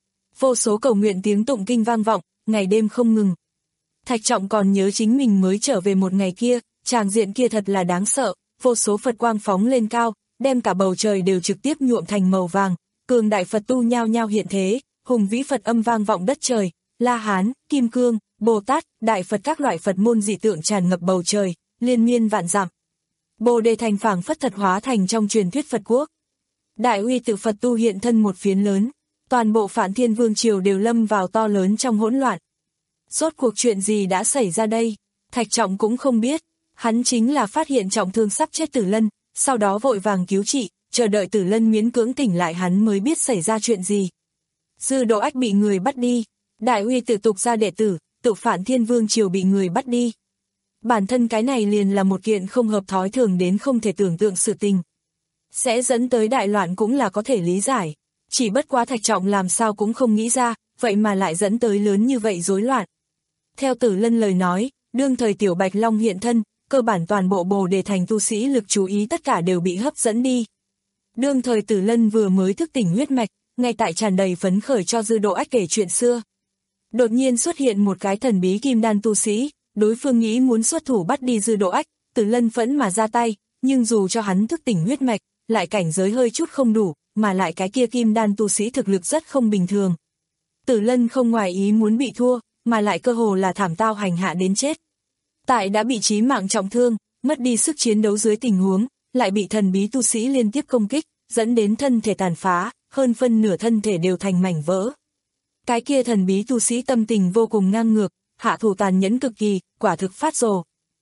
B: Vô số cầu nguyện tiếng tụng kinh vang vọng, ngày đêm không ngừng. Thạch Trọng còn nhớ chính mình mới trở về một ngày kia, tràng diện kia thật là đáng sợ, vô số Phật quang phóng lên cao, đem cả bầu trời đều trực tiếp nhuộm thành màu vàng, cường đại Phật tu nhao nhao hiện thế, hùng vĩ Phật âm vang vọng đất trời, La Hán, Kim Cương, Bồ Tát, Đại Phật các loại Phật môn dị tượng tràn ngập bầu trời, liên miên vạn dặm. Bồ Đề Thành phảng phất thật hóa thành trong truyền thuyết Phật quốc. Đại uy tự Phật tu hiện thân một phiến lớn, toàn bộ Phạn Thiên Vương triều đều lâm vào to lớn trong hỗn loạn. Rốt cuộc chuyện gì đã xảy ra đây? Thạch Trọng cũng không biết, hắn chính là phát hiện trọng thương sắp chết Tử Lân, sau đó vội vàng cứu trị, chờ đợi Tử Lân miễn cưỡng tỉnh lại hắn mới biết xảy ra chuyện gì. Dư Độ Ách bị người bắt đi, Đại uy tự tục ra đệ tử, tự Phạn Thiên Vương triều bị người bắt đi. Bản thân cái này liền là một kiện không hợp thói thường đến không thể tưởng tượng sự tình. Sẽ dẫn tới đại loạn cũng là có thể lý giải. Chỉ bất quá Thạch Trọng làm sao cũng không nghĩ ra, vậy mà lại dẫn tới lớn như vậy rối loạn. Theo Tử Lân lời nói, đương thời Tiểu Bạch Long hiện thân, cơ bản toàn bộ Bồ Đề Thành tu sĩ lực chú ý tất cả đều bị hấp dẫn đi. Đương thời Tử Lân vừa mới thức tỉnh huyết mạch, ngay tại tràn đầy phấn khởi cho Dư Độ Ách kể chuyện xưa. Đột nhiên xuất hiện một cái thần bí kim đan tu sĩ, đối phương nghĩ muốn xuất thủ bắt đi Dư Độ Ách, Tử Lân phẫn mà ra tay, nhưng dù cho hắn thức tỉnh huyết mạch, lại cảnh giới hơi chút không đủ, mà lại cái kia kim đan tu sĩ thực lực rất không bình thường. Tử Lân không ngoài ý muốn bị thua, mà lại cơ hồ là thảm tao hành hạ đến chết. Tại đã bị chí mạng trọng thương, mất đi sức chiến đấu dưới tình huống, lại bị thần bí tu sĩ liên tiếp công kích, dẫn đến thân thể tàn phá, hơn phân nửa thân thể đều thành mảnh vỡ. Cái kia thần bí tu sĩ tâm tình vô cùng ngang ngược, hạ thủ tàn nhẫn cực kỳ, quả thực phát rồ.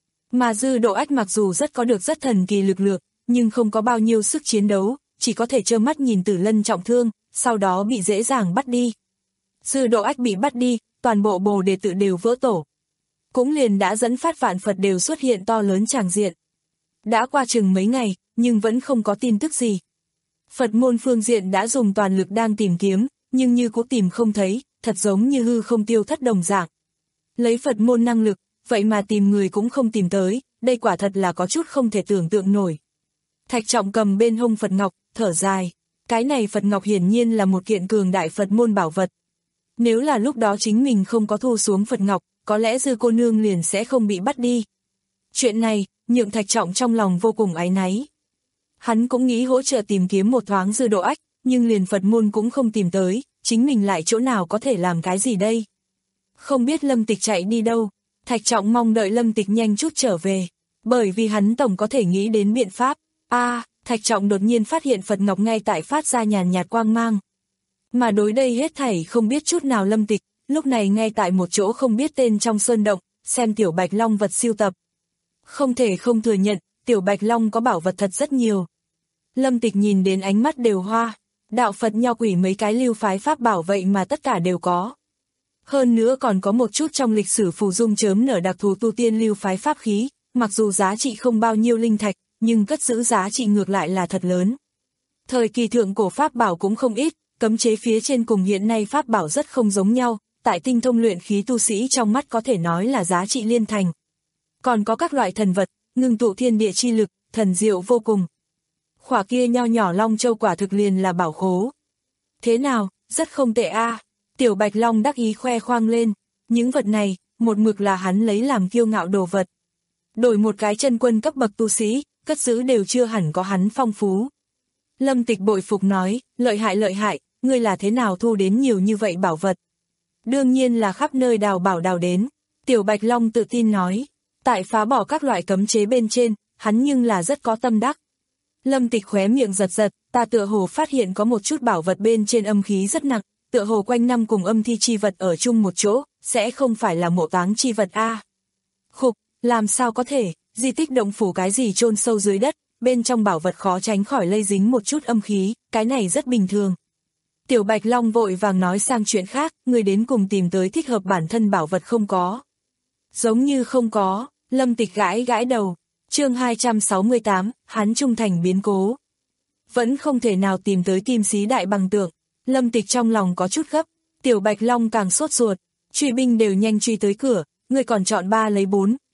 B: Mà Dư Độ Ách mặc dù rất có được rất thần kỳ lực lượng, nhưng không có bao nhiêu sức chiến đấu, chỉ có thể trơ mắt nhìn Tử Lân trọng thương, sau đó bị dễ dàng bắt đi. Dư Độ Ách bị bắt đi, toàn bộ Bồ Đề tự đều vỡ tổ. Cũng liền đã dẫn phát vạn Phật đều xuất hiện to lớn tràng diện. Đã qua chừng mấy ngày, nhưng vẫn không có tin tức gì. Phật môn phương diện đã dùng toàn lực đang tìm kiếm, nhưng như cũng tìm không thấy, thật giống như hư không tiêu thất đồng dạng. Lấy Phật môn năng lực, vậy mà tìm người cũng không tìm tới, đây quả thật là có chút không thể tưởng tượng nổi. Thạch Trọng cầm bên hông Phật Ngọc, thở dài. Cái này Phật Ngọc hiển nhiên là một kiện cường đại Phật môn bảo vật. Nếu là lúc đó chính mình không có thu xuống Phật Ngọc, có lẽ Dư cô nương liền sẽ không bị bắt đi. Chuyện này, nhượng Thạch Trọng trong lòng vô cùng áy náy. Hắn cũng nghĩ hỗ trợ tìm kiếm một thoáng Dư Độ Ách, nhưng liền Phật môn cũng không tìm tới, chính mình lại chỗ nào có thể làm cái gì đây? Không biết Lâm Tịch chạy đi đâu, Thạch Trọng mong đợi Lâm Tịch nhanh chút trở về, bởi vì hắn tổng có thể nghĩ đến biện pháp. A, à, Thạch Trọng đột nhiên phát hiện Phật Ngọc ngay tại phát ra nhàn nhạt quang mang. Mà đối đây hết thảy không biết chút nào Lâm Tịch, lúc này ngay tại một chỗ không biết tên trong sơn động, xem Tiểu Bạch Long vật siêu tập. Không thể không thừa nhận, Tiểu Bạch Long có bảo vật thật rất nhiều. Lâm Tịch nhìn đến ánh mắt đều hoa, đạo Phật nho quỷ mấy cái lưu phái pháp bảo vậy mà tất cả đều có. Hơn nữa còn có một chút trong lịch sử phù dung chớm nở đặc thù tu tiên lưu phái pháp khí, mặc dù giá trị không bao nhiêu linh thạch, nhưng cất giữ giá trị ngược lại là thật lớn. Thời kỳ thượng cổ pháp bảo cũng không ít, cấm chế phía trên cùng hiện nay pháp bảo rất không giống nhau, tại tinh thông luyện khí tu sĩ trong mắt có thể nói là giá trị liên thành. Còn có các loại thần vật, ngưng tụ thiên địa chi lực, thần diệu vô cùng. Khỏa kia nho nhỏ Long Châu quả thực liền là bảo khố. Thế nào, rất không tệ a. Tiểu Bạch Long đắc ý khoe khoang lên, những vật này, một mực là hắn lấy làm kiêu ngạo đồ vật. Đổi một cái chân quân cấp bậc tu sĩ, cất giữ đều chưa hẳn có hắn phong phú. Lâm Tịch bội phục nói, lợi hại lợi hại, ngươi là thế nào thu đến nhiều như vậy bảo vật? Đương nhiên là khắp nơi đào bảo đào đến. Tiểu Bạch Long tự tin nói, tại phá bỏ các loại cấm chế bên trên, hắn nhưng là rất có tâm đắc. Lâm Tịch khóe miệng giật giật, ta tựa hồ phát hiện có một chút bảo vật bên trên âm khí rất nặng, tựa hồ quanh năm cùng âm thi chi vật ở chung một chỗ, sẽ không phải là mộ táng chi vật a. À. Khục, làm sao có thể, di tích động phủ cái gì chôn sâu dưới đất, bên trong bảo vật khó tránh khỏi lây dính một chút âm khí, cái này rất bình thường. Tiểu Bạch Long vội vàng nói sang chuyện khác, người đến cùng tìm tới thích hợp bản thân bảo vật không có. Giống như không có, Lâm Tịch gãi gãi đầu. Chương hai trăm sáu mươi tám, hắn trung thành biến cố. Vẫn không thể nào tìm tới kim sĩ đại bằng tượng. Lâm Tịch trong lòng có chút gấp, Tiểu Bạch Long càng sốt ruột, truy binh đều nhanh truy tới cửa, người còn chọn ba lấy bốn,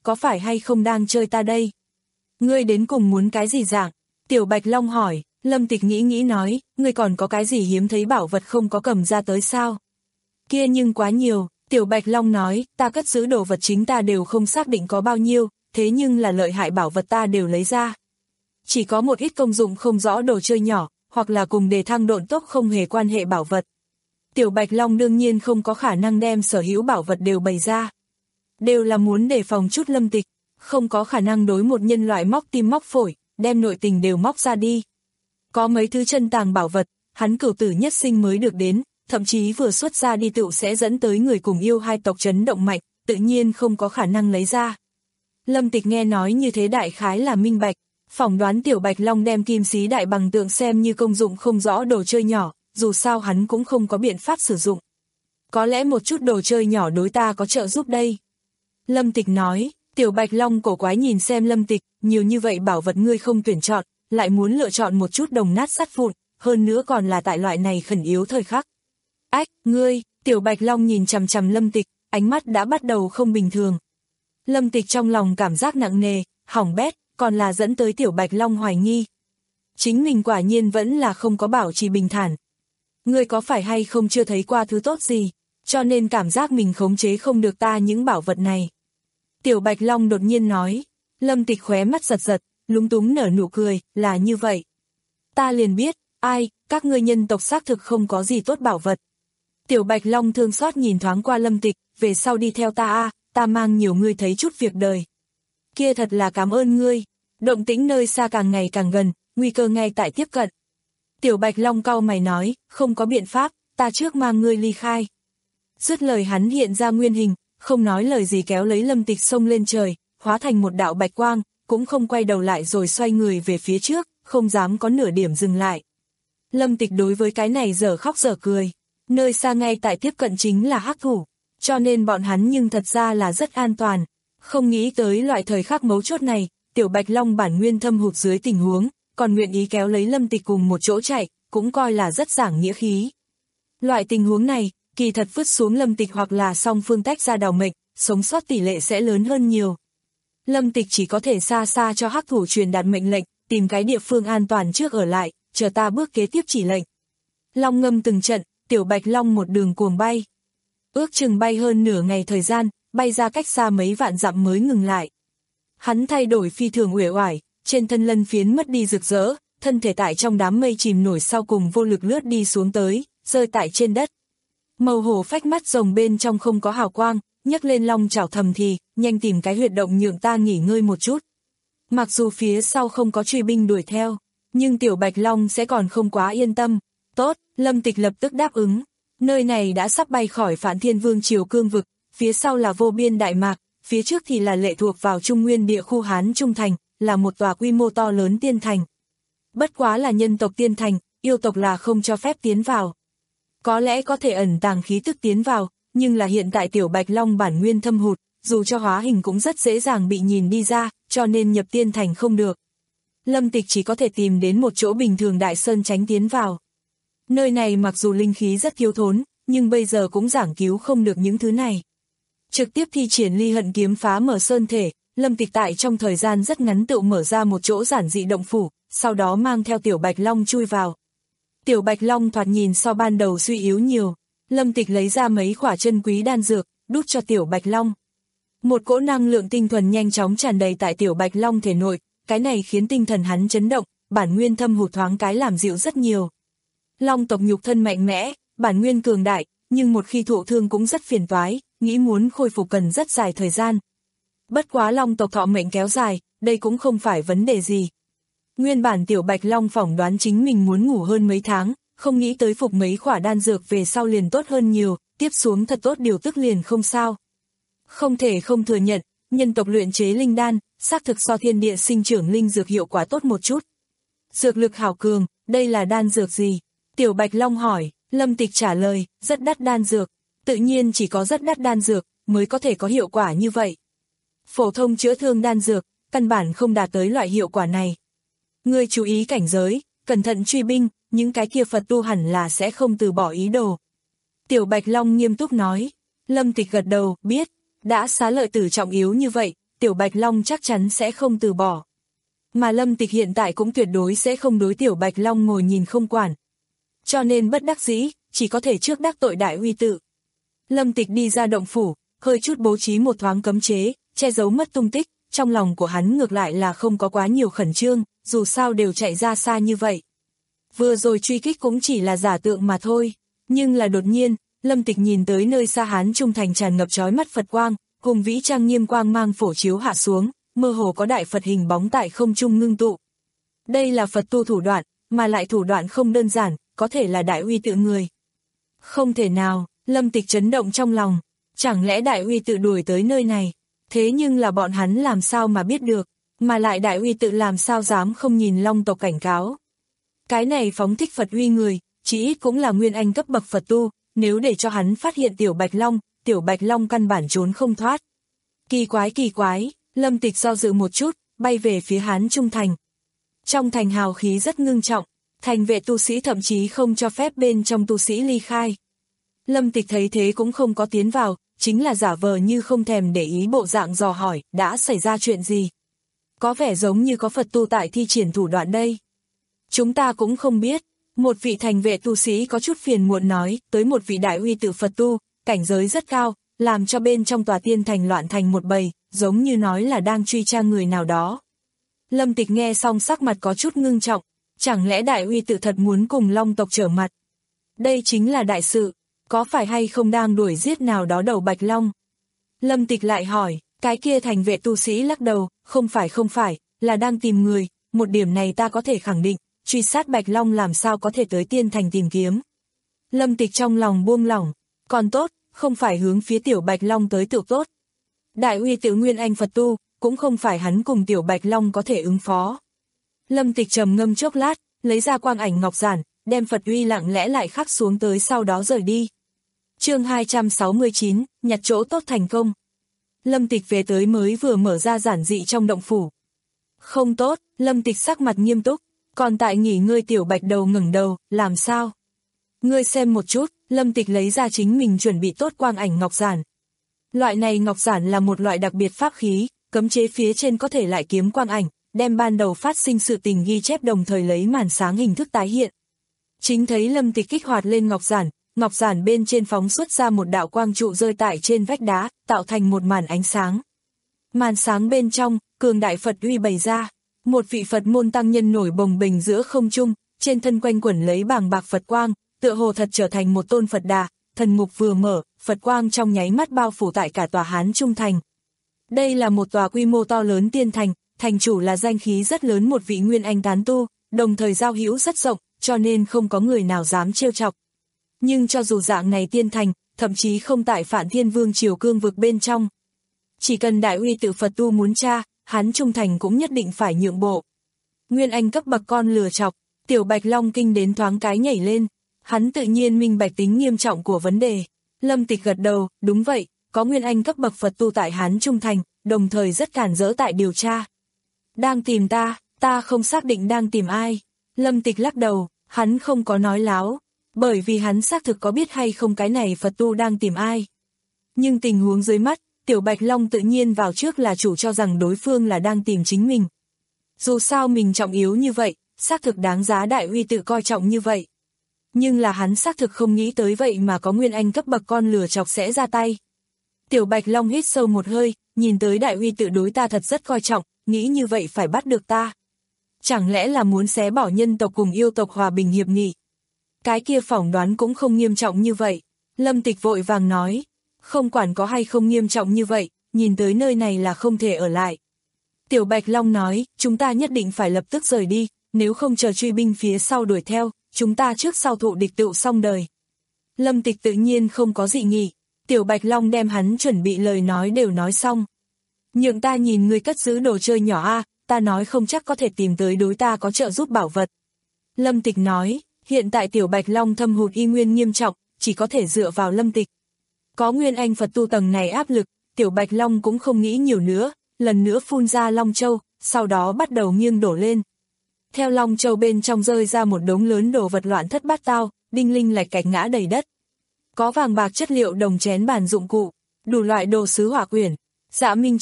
B: có phải hay không đang chơi ta đây? Ngươi đến cùng muốn cái gì dạng? Tiểu Bạch Long hỏi. Lâm Tịch nghĩ nghĩ nói, ngươi còn có cái gì hiếm thấy bảo vật không có cầm ra tới sao? Kia nhưng quá nhiều. Tiểu Bạch Long nói, ta cất giữ đồ vật chính ta đều không xác định có bao nhiêu, thế nhưng là lợi hại bảo vật ta đều lấy ra. Chỉ có một ít công dụng không rõ đồ chơi nhỏ, hoặc là cùng đề thăng độn tốc không hề quan hệ bảo vật. Tiểu Bạch Long đương nhiên không có khả năng đem sở hữu bảo vật đều bày ra. Đều là muốn đề phòng chút Lâm Tịch, không có khả năng đối một nhân loại móc tim móc phổi, đem nội tình đều móc ra đi. Có mấy thứ chân tàng bảo vật, hắn cửu tử nhất sinh mới được đến, thậm chí vừa xuất ra đi tựu sẽ dẫn tới người cùng yêu hai tộc chấn động mạnh, tự nhiên không có khả năng lấy ra. Lâm Tịch nghe nói như thế đại khái là minh bạch, phỏng đoán Tiểu Bạch Long đem kim xí đại bằng tượng xem như công dụng không rõ đồ chơi nhỏ, dù sao hắn cũng không có biện pháp sử dụng. Có lẽ một chút đồ chơi nhỏ đối ta có trợ giúp đây. Lâm Tịch nói. Tiểu Bạch Long cổ quái nhìn xem Lâm Tịch, nhiều như vậy bảo vật ngươi không tuyển chọn, lại muốn lựa chọn một chút đồng nát sắt vụn, hơn nữa còn là tại loại này khẩn yếu thời khắc. Ách, ngươi, Tiểu Bạch Long nhìn chằm chằm Lâm Tịch, ánh mắt đã bắt đầu không bình thường. Lâm Tịch trong lòng cảm giác nặng nề, hỏng bét, còn là dẫn tới Tiểu Bạch Long hoài nghi. Chính mình quả nhiên vẫn là không có bảo trì bình thản. Ngươi có phải hay không chưa thấy qua thứ tốt gì, cho nên cảm giác mình khống chế không được ta những bảo vật này. Tiểu Bạch Long đột nhiên nói. Lâm Tịch khóe mắt giật giật, lúng túng nở nụ cười, là như vậy. Ta liền biết, ai, các ngươi nhân tộc xác thực không có gì tốt bảo vật. Tiểu Bạch Long thương xót nhìn thoáng qua Lâm Tịch, về sau đi theo ta a, ta mang nhiều ngươi thấy chút việc đời. Kia thật là cảm ơn ngươi, động tĩnh nơi xa càng ngày càng gần, nguy cơ ngay tại tiếp cận. Tiểu Bạch Long cau mày nói, không có biện pháp, ta trước mang ngươi ly khai. Dứt lời hắn hiện ra nguyên hình, không nói lời gì kéo lấy Lâm Tịch xông lên trời, hóa thành một đạo bạch quang, cũng không quay đầu lại rồi xoay người về phía trước, không dám có nửa điểm dừng lại. Lâm Tịch đối với cái này dở khóc dở cười, nơi xa ngay tại tiếp cận chính là hắc thủ, cho nên bọn hắn nhưng thật ra là rất an toàn. Không nghĩ tới loại thời khắc mấu chốt này, Tiểu Bạch Long bản nguyên thâm hụt dưới tình huống, còn nguyện ý kéo lấy Lâm Tịch cùng một chỗ chạy, cũng coi là rất giảng nghĩa khí. Loại tình huống này, kỳ thật vứt xuống Lâm Tịch hoặc là song phương tách ra đào mệnh, sống sót tỷ lệ sẽ lớn hơn nhiều. Lâm Tịch chỉ có thể xa xa cho hắc thủ truyền đạt mệnh lệnh, tìm cái địa phương an toàn trước ở lại, chờ ta bước kế tiếp chỉ lệnh. Long ngâm từng trận, Tiểu Bạch Long một đường cuồng bay. Ước chừng bay hơn nửa ngày thời gian, bay ra cách xa mấy vạn dặm mới ngừng lại. Hắn thay đổi phi thường uể oải, trên thân lân phiến mất đi rực rỡ, thân thể tại trong đám mây chìm nổi sau cùng vô lực lướt đi xuống tới, rơi tại trên đất. Màu hổ phách mắt rồng bên trong không có hào quang, nhấc lên long chảo thầm thì, nhanh tìm cái huyệt động nhượng ta nghỉ ngơi một chút. Mặc dù phía sau không có truy binh đuổi theo, nhưng Tiểu Bạch Long sẽ còn không quá yên tâm. Tốt, Lâm Tịch lập tức đáp ứng. Nơi này đã sắp bay khỏi Phản Thiên Vương triều cương vực, phía sau là vô biên Đại Mạc, phía trước thì là lệ thuộc vào Trung Nguyên địa khu Hán Trung Thành, là một tòa quy mô to lớn tiên thành. Bất quá là nhân tộc tiên thành, yêu tộc là không cho phép tiến vào. Có lẽ có thể ẩn tàng khí tức tiến vào, nhưng là hiện tại Tiểu Bạch Long bản nguyên thâm hụt, dù cho hóa hình cũng rất dễ dàng bị nhìn đi ra, cho nên nhập tiên thành không được. Lâm Tịch chỉ có thể tìm đến một chỗ bình thường đại sơn tránh tiến vào. Nơi này mặc dù linh khí rất thiếu thốn, nhưng bây giờ cũng giảng cứu không được những thứ này. Trực tiếp thi triển ly hận kiếm phá mở sơn thể, Lâm Tịch tại trong thời gian rất ngắn tự mở ra một chỗ giản dị động phủ, sau đó mang theo Tiểu Bạch Long chui vào. Tiểu Bạch Long thoạt nhìn so ban đầu suy yếu nhiều, Lâm Tịch lấy ra mấy khỏa chân quý đan dược, đút cho Tiểu Bạch Long. Một cỗ năng lượng tinh thuần nhanh chóng tràn đầy tại Tiểu Bạch Long thể nội, cái này khiến tinh thần hắn chấn động, bản nguyên thâm hụt thoáng cái làm dịu rất nhiều. Long tộc nhục thân mạnh mẽ, bản nguyên cường đại, nhưng một khi thụ thương cũng rất phiền toái, nghĩ muốn khôi phục cần rất dài thời gian. Bất quá Long tộc thọ mệnh kéo dài, đây cũng không phải vấn đề gì. Nguyên bản Tiểu Bạch Long phỏng đoán chính mình muốn ngủ hơn mấy tháng, không nghĩ tới phục mấy khỏa đan dược về sau liền tốt hơn nhiều, tiếp xuống thật tốt điều tức liền không sao. Không thể không thừa nhận, nhân tộc luyện chế linh đan, xác thực so thiên địa sinh trưởng linh dược hiệu quả tốt một chút. Dược lực hảo cường, đây là đan dược gì? Tiểu Bạch Long hỏi, Lâm Tịch trả lời, rất đắt đan dược, tự nhiên chỉ có rất đắt đan dược mới có thể có hiệu quả như vậy. Phổ thông chữa thương đan dược, căn bản không đạt tới loại hiệu quả này. Ngươi chú ý cảnh giới, cẩn thận truy binh, những cái kia Phật tu hẳn là sẽ không từ bỏ ý đồ. Tiểu Bạch Long nghiêm túc nói, Lâm Tịch gật đầu, biết, đã xá lợi tử trọng yếu như vậy, Tiểu Bạch Long chắc chắn sẽ không từ bỏ. Mà Lâm Tịch hiện tại cũng tuyệt đối sẽ không đối Tiểu Bạch Long ngồi nhìn không quản. Cho nên bất đắc dĩ, chỉ có thể trước đắc tội đại uy tự. Lâm Tịch đi ra động phủ, hơi chút bố trí một thoáng cấm chế, che giấu mất tung tích, trong lòng của hắn ngược lại là không có quá nhiều khẩn trương, dù sao đều chạy ra xa như vậy. Vừa rồi truy kích cũng chỉ là giả tượng mà thôi, nhưng là đột nhiên, Lâm Tịch nhìn tới nơi xa Hán Trung Thành tràn ngập chói mắt Phật quang, cùng vĩ trang nghiêm quang mang phổ chiếu hạ xuống, mơ hồ có đại Phật hình bóng tại không trung ngưng tụ. Đây là Phật tu thủ đoạn, mà lại thủ đoạn không đơn giản, có thể là đại uy tự người. Không thể nào, Lâm Tịch chấn động trong lòng, chẳng lẽ đại uy tự đuổi tới nơi này, thế nhưng là bọn hắn làm sao mà biết được, mà lại đại uy tự làm sao dám không nhìn Long tộc cảnh cáo. Cái này phóng thích Phật uy người, chỉ ít cũng là nguyên anh cấp bậc Phật tu, nếu để cho hắn phát hiện Tiểu Bạch Long, Tiểu Bạch Long căn bản trốn không thoát. Kỳ quái kỳ quái, Lâm Tịch do dự một chút, bay về phía Hán Trung Thành. Trong thành hào khí rất ngưng trọng, thành vệ tu sĩ thậm chí không cho phép bên trong tu sĩ ly khai. Lâm Tịch thấy thế cũng không có tiến vào, chính là giả vờ như không thèm để ý bộ dạng dò hỏi, đã xảy ra chuyện gì? Có vẻ giống như có Phật tu tại thi triển thủ đoạn đây. Chúng ta cũng không biết, một vị thành vệ tu sĩ có chút phiền muộn nói, tới một vị đại uy tự Phật tu, cảnh giới rất cao, làm cho bên trong tòa tiên thành loạn thành một bầy, giống như nói là đang truy tra người nào đó. Lâm Tịch nghe xong sắc mặt có chút ngưng trọng, chẳng lẽ đại uy tự thật muốn cùng Long tộc trở mặt? Đây chính là đại sự, có phải hay không đang đuổi giết nào đó đầu Bạch Long? Lâm Tịch lại hỏi, cái kia thành vệ tu sĩ lắc đầu, không phải không phải, là đang tìm người, một điểm này ta có thể khẳng định, truy sát Bạch Long làm sao có thể tới tiên thành tìm kiếm. Lâm Tịch trong lòng buông lỏng, còn tốt, không phải hướng phía Tiểu Bạch Long tới tự tốt. Đại uy tự nguyên anh Phật tu, cũng không phải hắn cùng Tiểu Bạch Long có thể ứng phó. Lâm Tịch trầm ngâm chốc lát, lấy ra quang ảnh ngọc giản, đem Phật uy lặng lẽ lại khắc xuống tới sau đó rời đi. Chương hai trăm sáu mươi chín, nhặt chỗ tốt thành công. Lâm Tịch về tới mới vừa mở ra giản dị trong động phủ. Không tốt, Lâm Tịch sắc mặt nghiêm túc, còn tại nghỉ ngơi Tiểu Bạch đầu ngẩng đầu, làm sao? Ngươi xem một chút, Lâm Tịch lấy ra chính mình chuẩn bị tốt quang ảnh ngọc giản. Loại này ngọc giản là một loại đặc biệt pháp khí, cấm chế phía trên có thể lại kiếm quang ảnh, đem ban đầu phát sinh sự tình ghi chép đồng thời lấy màn sáng hình thức tái hiện. Chính thấy Lâm Tịch kích hoạt lên ngọc giản, ngọc giản bên trên phóng xuất ra một đạo quang trụ rơi tại trên vách đá, tạo thành một màn ánh sáng. Màn sáng bên trong, cường đại Phật uy bày ra, một vị Phật môn tăng nhân nổi bồng bềnh giữa không trung, trên thân quanh quẩn lấy bàng bạc Phật quang, tựa hồ thật trở thành một tôn Phật đà, thần mục vừa mở, Phật quang trong nháy mắt bao phủ tại cả tòa Hán Trung Thành. Đây là một tòa quy mô to lớn tiên thành, thành chủ là danh khí rất lớn một vị nguyên anh tán tu, đồng thời giao hữu rất rộng, cho nên không có người nào dám trêu chọc. Nhưng cho dù dạng này tiên thành, thậm chí không tại Phạn Thiên Vương triều cương vực bên trong. Chỉ cần đại uy tự Phật tu muốn tra, Hán Trung Thành cũng nhất định phải nhượng bộ. Nguyên anh cấp bậc con lừa chọc, Tiểu Bạch Long kinh đến thoáng cái nhảy lên, hắn tự nhiên minh bạch tính nghiêm trọng của vấn đề. Lâm Tịch gật đầu, đúng vậy, có nguyên anh cấp bậc Phật tu tại Hán Trung Thành, đồng thời rất cản rỡ tại điều tra. Đang tìm ta, ta không xác định đang tìm ai. Lâm Tịch lắc đầu, hắn không có nói láo, bởi vì hắn xác thực có biết hay không cái này Phật tu đang tìm ai. Nhưng tình huống dưới mắt, Tiểu Bạch Long tự nhiên vào trước là chủ cho rằng đối phương là đang tìm chính mình. Dù sao mình trọng yếu như vậy, xác thực đáng giá đại uy tự coi trọng như vậy. Nhưng là hắn xác thực không nghĩ tới vậy mà có nguyên anh cấp bậc con lừa chọc sẽ ra tay. Tiểu Bạch Long hít sâu một hơi, nhìn tới đại uy tự đối ta thật rất coi trọng, nghĩ như vậy phải bắt được ta. Chẳng lẽ là muốn xé bỏ nhân tộc cùng yêu tộc hòa bình hiệp nghị? Cái kia phỏng đoán cũng không nghiêm trọng như vậy. Lâm Tịch vội vàng nói, không quản có hay không nghiêm trọng như vậy, nhìn tới nơi này là không thể ở lại. Tiểu Bạch Long nói, chúng ta nhất định phải lập tức rời đi, nếu không chờ truy binh phía sau đuổi theo, chúng ta trước sau thụ địch tựu xong đời. Lâm Tịch tự nhiên không có dị nghị, Tiểu Bạch Long đem hắn chuẩn bị lời nói đều nói xong. Nhượng ta nhìn người cất giữ đồ chơi nhỏ a, ta nói không chắc có thể tìm tới đối ta có trợ giúp bảo vật. Lâm Tịch nói, hiện tại Tiểu Bạch Long thâm hụt y nguyên nghiêm trọng, chỉ có thể dựa vào Lâm Tịch. Có nguyên anh Phật tu tầng này áp lực, Tiểu Bạch Long cũng không nghĩ nhiều nữa, lần nữa phun ra Long Châu, sau đó bắt đầu nghiêng đổ lên. Theo Long Châu bên trong rơi ra một đống lớn đồ vật loạn thất bát tao, đinh linh lạch cạch ngã đầy đất. Có vàng bạc chất liệu đồng chén bàn dụng cụ, đủ loại đồ sứ hỏa quyển, Dạ Minh Châu,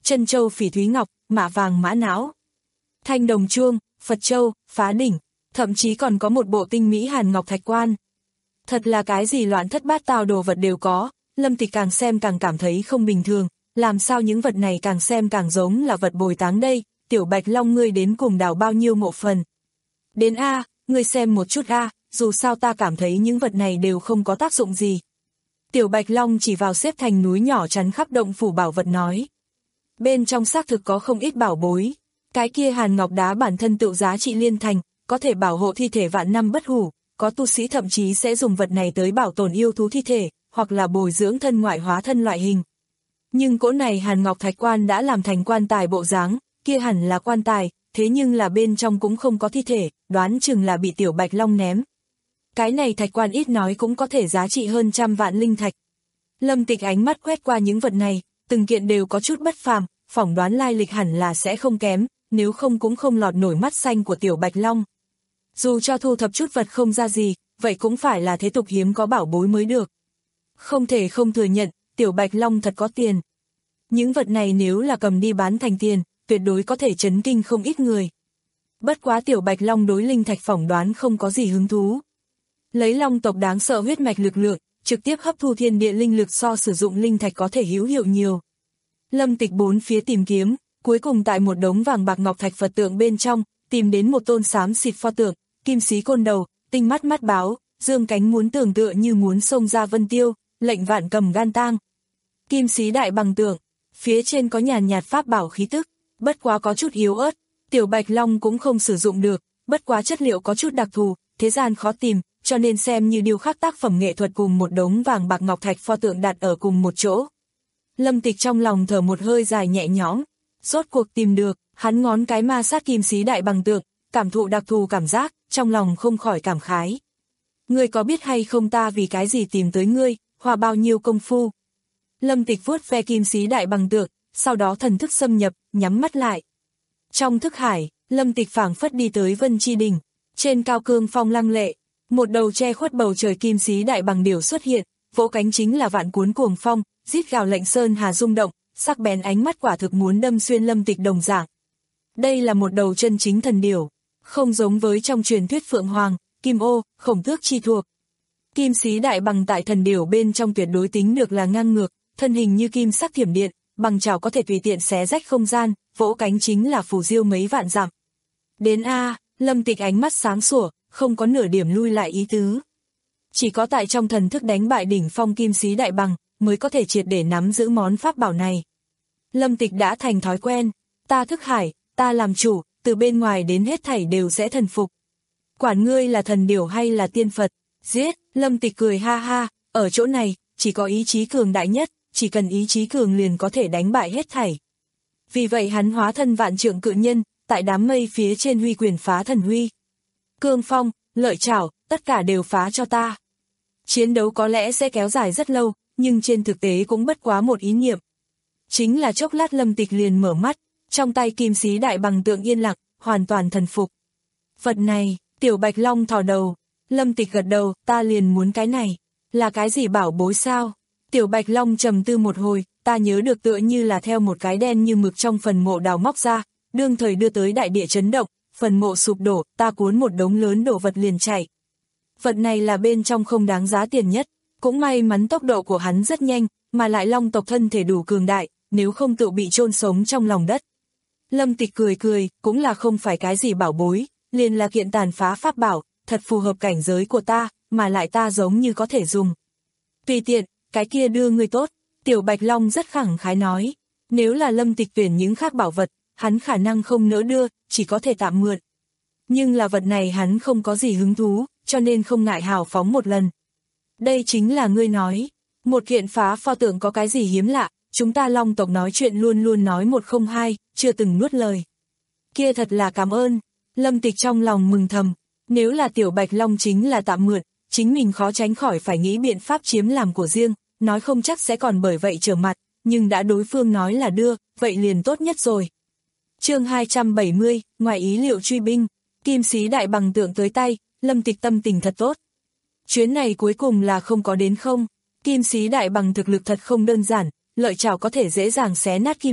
B: chân châu phỉ thúy ngọc, mã vàng mã não, thanh đồng chuông, Phật châu, phá đỉnh, thậm chí còn có một bộ tinh mỹ hàn ngọc thạch quan. Thật là cái gì loạn thất bát tao đồ vật đều có, Lâm Tịch càng xem càng cảm thấy không bình thường, làm sao những vật này càng xem càng giống là vật bồi táng đây, Tiểu Bạch Long ngươi đến cùng đào bao nhiêu mộ phần. Đến A, ngươi xem một chút A, dù sao ta cảm thấy những vật này đều không có tác dụng gì. Tiểu Bạch Long chỉ vào xếp thành núi nhỏ chắn khắp động phủ bảo vật nói. Bên trong xác thực có không ít bảo bối, cái kia hàn ngọc đá bản thân tự giá trị liên thành, có thể bảo hộ thi thể vạn năm bất hủ, có tu sĩ thậm chí sẽ dùng vật này tới bảo tồn yêu thú thi thể, hoặc là bồi dưỡng thân ngoại hóa thân loại hình. Nhưng cỗ này hàn ngọc thạch quan đã làm thành quan tài bộ dáng, kia hẳn là quan tài, thế nhưng là bên trong cũng không có thi thể, đoán chừng là bị Tiểu Bạch Long ném. Cái này thạch quan ít nói cũng có thể giá trị hơn trăm vạn linh thạch. Lâm Tịch ánh mắt quét qua những vật này, từng kiện đều có chút bất phàm, phỏng đoán lai lịch hẳn là sẽ không kém, nếu không cũng không lọt nổi mắt xanh của Tiểu Bạch Long. Dù cho thu thập chút vật không ra gì, vậy cũng phải là thế tục hiếm có bảo bối mới được. Không thể không thừa nhận, Tiểu Bạch Long thật có tiền. Những vật này nếu là cầm đi bán thành tiền, tuyệt đối có thể chấn kinh không ít người. Bất quá Tiểu Bạch Long đối linh thạch phỏng đoán không có gì hứng thú. Lấy long tộc đáng sợ huyết mạch lực lượng, trực tiếp hấp thu thiên địa linh lực so sử dụng linh thạch có thể hữu hiệu nhiều. Lâm Tịch bốn phía tìm kiếm, cuối cùng tại một đống vàng bạc ngọc thạch Phật tượng bên trong, tìm đến một tôn xám xịt pho tượng, kim xí côn đầu, tinh mắt mắt báo, dương cánh muốn tưởng tựa như muốn xông ra vân tiêu, lệnh vạn cầm gan tang. Kim xí đại bằng tượng, phía trên có nhàn nhạt pháp bảo khí tức, bất quá có chút yếu ớt, Tiểu Bạch Long cũng không sử dụng được, bất quá chất liệu có chút đặc thù, thế gian khó tìm, cho nên xem như điêu khắc tác phẩm nghệ thuật cùng một đống vàng bạc ngọc thạch pho tượng đặt ở cùng một chỗ. Lâm Tịch trong lòng thở một hơi dài nhẹ nhõm, rốt cuộc tìm được, hắn ngón cái ma sát kim xí đại bằng tượng, cảm thụ đặc thù cảm giác, trong lòng không khỏi cảm khái. Ngươi có biết hay không ta vì cái gì tìm tới ngươi, hoa bao nhiêu công phu? Lâm Tịch vuốt ve kim xí đại bằng tượng, sau đó thần thức xâm nhập, nhắm mắt lại. Trong thức hải, Lâm Tịch phảng phất đi tới Vân Chi Đỉnh, trên cao cương phong lăng lệ, một đầu che khuất bầu trời kim xí đại bằng điểu xuất hiện, vỗ cánh chính là vạn cuốn cuồng phong, rít gào lệnh sơn hà rung động, sắc bén ánh mắt quả thực muốn đâm xuyên Lâm Tịch đồng dạng. Đây là một đầu chân chính thần điểu, không giống với trong truyền thuyết Phượng Hoàng, Kim Ô, Khổng Tước chi thuộc. Kim xí đại bằng tại thần điểu bên trong tuyệt đối tính được là ngang ngược, thân hình như kim sắc thiểm điện, bằng chảo có thể tùy tiện xé rách không gian, vỗ cánh chính là phù diêu mấy vạn dặm. Đến A, Lâm Tịch ánh mắt sáng sủa, không có nửa điểm lui lại ý tứ. Chỉ có tại trong thần thức đánh bại đỉnh phong kim xí đại bằng, mới có thể triệt để nắm giữ món pháp bảo này. Lâm Tịch đã thành thói quen, ta thức hải, ta làm chủ, từ bên ngoài đến hết thảy đều sẽ thần phục. Quản ngươi là thần điểu hay là tiên Phật, giết, Lâm Tịch cười ha ha, ở chỗ này, chỉ có ý chí cường đại nhất, chỉ cần ý chí cường liền có thể đánh bại hết thảy. Vì vậy hắn hóa thân vạn trượng cự nhân, tại đám mây phía trên huy quyền phá thần huy. Cương phong, lợi chảo, tất cả đều phá cho ta. Chiến đấu có lẽ sẽ kéo dài rất lâu, nhưng trên thực tế cũng bất quá một ý niệm. Chính là chốc lát Lâm Tịch liền mở mắt, trong tay kim xí đại bằng tượng yên lặng, hoàn toàn thần phục. Vật này, Tiểu Bạch Long thò đầu, Lâm Tịch gật đầu, ta liền muốn cái này, là cái gì bảo bối sao? Tiểu Bạch Long trầm tư một hồi, ta nhớ được tựa như là theo một cái đen như mực trong phần mộ đào móc ra, đương thời đưa tới đại địa chấn động, phần mộ sụp đổ, ta cuốn một đống lớn đồ vật liền chạy. Vật này là bên trong không đáng giá tiền nhất, cũng may mắn tốc độ của hắn rất nhanh, mà lại long tộc thân thể đủ cường đại, nếu không tự bị chôn sống trong lòng đất. Lâm Tịch cười cười, cũng là không phải cái gì bảo bối, liền là kiện tàn phá pháp bảo, thật phù hợp cảnh giới của ta, mà lại ta giống như có thể dùng. Tùy tiện, cái kia đưa ngươi tốt, Tiểu Bạch Long rất khẳng khái nói, nếu là Lâm Tịch tuyển những khác bảo vật, hắn khả năng không nỡ đưa, chỉ có thể tạm mượn. Nhưng là vật này hắn không có gì hứng thú, cho nên không ngại hào phóng một lần. Đây chính là ngươi nói, một kiện phá pho tượng có cái gì hiếm lạ, chúng ta long tộc nói chuyện luôn luôn nói một không hai, chưa từng nuốt lời. Kia thật là cảm ơn, Lâm Tịch trong lòng mừng thầm, nếu là Tiểu Bạch Long chính là tạm mượn, chính mình khó tránh khỏi phải nghĩ biện pháp chiếm làm của riêng, nói không chắc sẽ còn bởi vậy trở mặt, nhưng đã đối phương nói là đưa, vậy liền tốt nhất rồi. Chương hai trăm bảy mươi, ngoài ý liệu truy binh, kim xí đại bằng tượng tới tay, Lâm Tịch tâm tình thật tốt. Chuyến này cuối cùng là không có đến không, kim xí đại bằng thực lực thật không đơn giản, lợi chảo có thể dễ dàng xé nát kim thạch,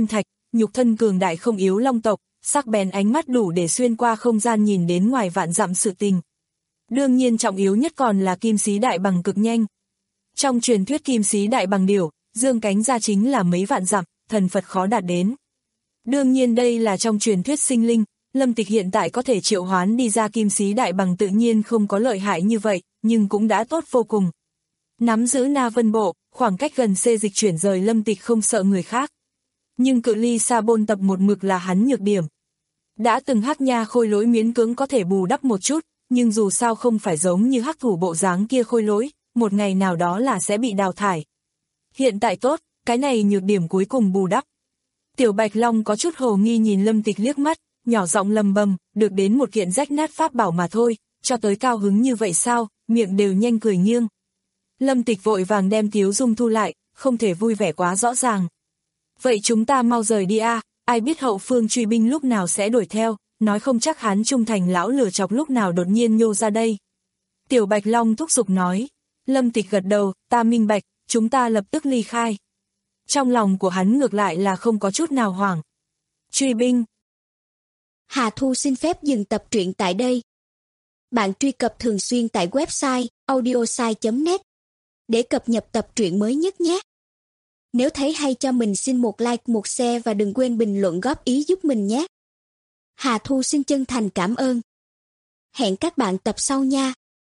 B: nhục thân cường đại không yếu long tộc, sắc bén ánh mắt đủ để xuyên qua không gian nhìn đến ngoài vạn dặm sự tình. Đương nhiên trọng yếu nhất còn là kim sĩ đại bằng cực nhanh. Trong truyền thuyết kim sĩ đại bằng điểu, dương cánh ra chính là mấy vạn dặm, thần Phật khó đạt đến. Đương nhiên đây là trong truyền thuyết sinh linh, Lâm Tịch hiện tại có thể triệu hoán đi ra kim sĩ đại bằng tự nhiên không có lợi hại như vậy, nhưng cũng đã tốt vô cùng. Nắm giữ Na Vân Bộ, khoảng cách gần xê dịch chuyển rời Lâm Tịch không sợ người khác. Nhưng cự ly xa bôn tập một mực là hắn nhược điểm. Đã từng hắc nha khôi lỗi miễn cưỡng có thể bù đắp một chút, nhưng dù sao không phải giống như hắc thủ bộ dáng kia khôi lỗi, một ngày nào đó là sẽ bị đào thải. Hiện tại tốt, cái này nhược điểm cuối cùng bù đắp. Tiểu Bạch Long có chút hồ nghi nhìn Lâm Tịch liếc mắt, nhỏ giọng lầm bầm, được đến một kiện rách nát pháp bảo mà thôi, cho tới cao hứng như vậy sao, miệng đều nhanh cười nghiêng. Lâm Tịch vội vàng đem tiếu dung thu lại, không thể vui vẻ quá rõ ràng. Vậy chúng ta mau rời đi a, à, ai biết hậu phương truy binh lúc nào sẽ đuổi theo, nói không chắc hắn trung thành lão lửa chọc lúc nào đột nhiên nhô ra đây. Tiểu Bạch Long thúc giục nói. Lâm Tịch gật đầu, ta minh bạch, chúng ta lập tức ly khai. Trong lòng của hắn ngược lại là không có chút nào hoảng. Truy binh.
C: Hà Thu xin phép dừng tập truyện tại đây. Bạn truy cập thường xuyên tại website audiosai chấm net để cập nhật tập truyện mới nhất nhé. Nếu thấy hay cho mình xin một like, một share và đừng quên bình luận góp ý giúp mình nhé. Hà Thu xin chân thành cảm ơn. Hẹn các bạn tập sau nha.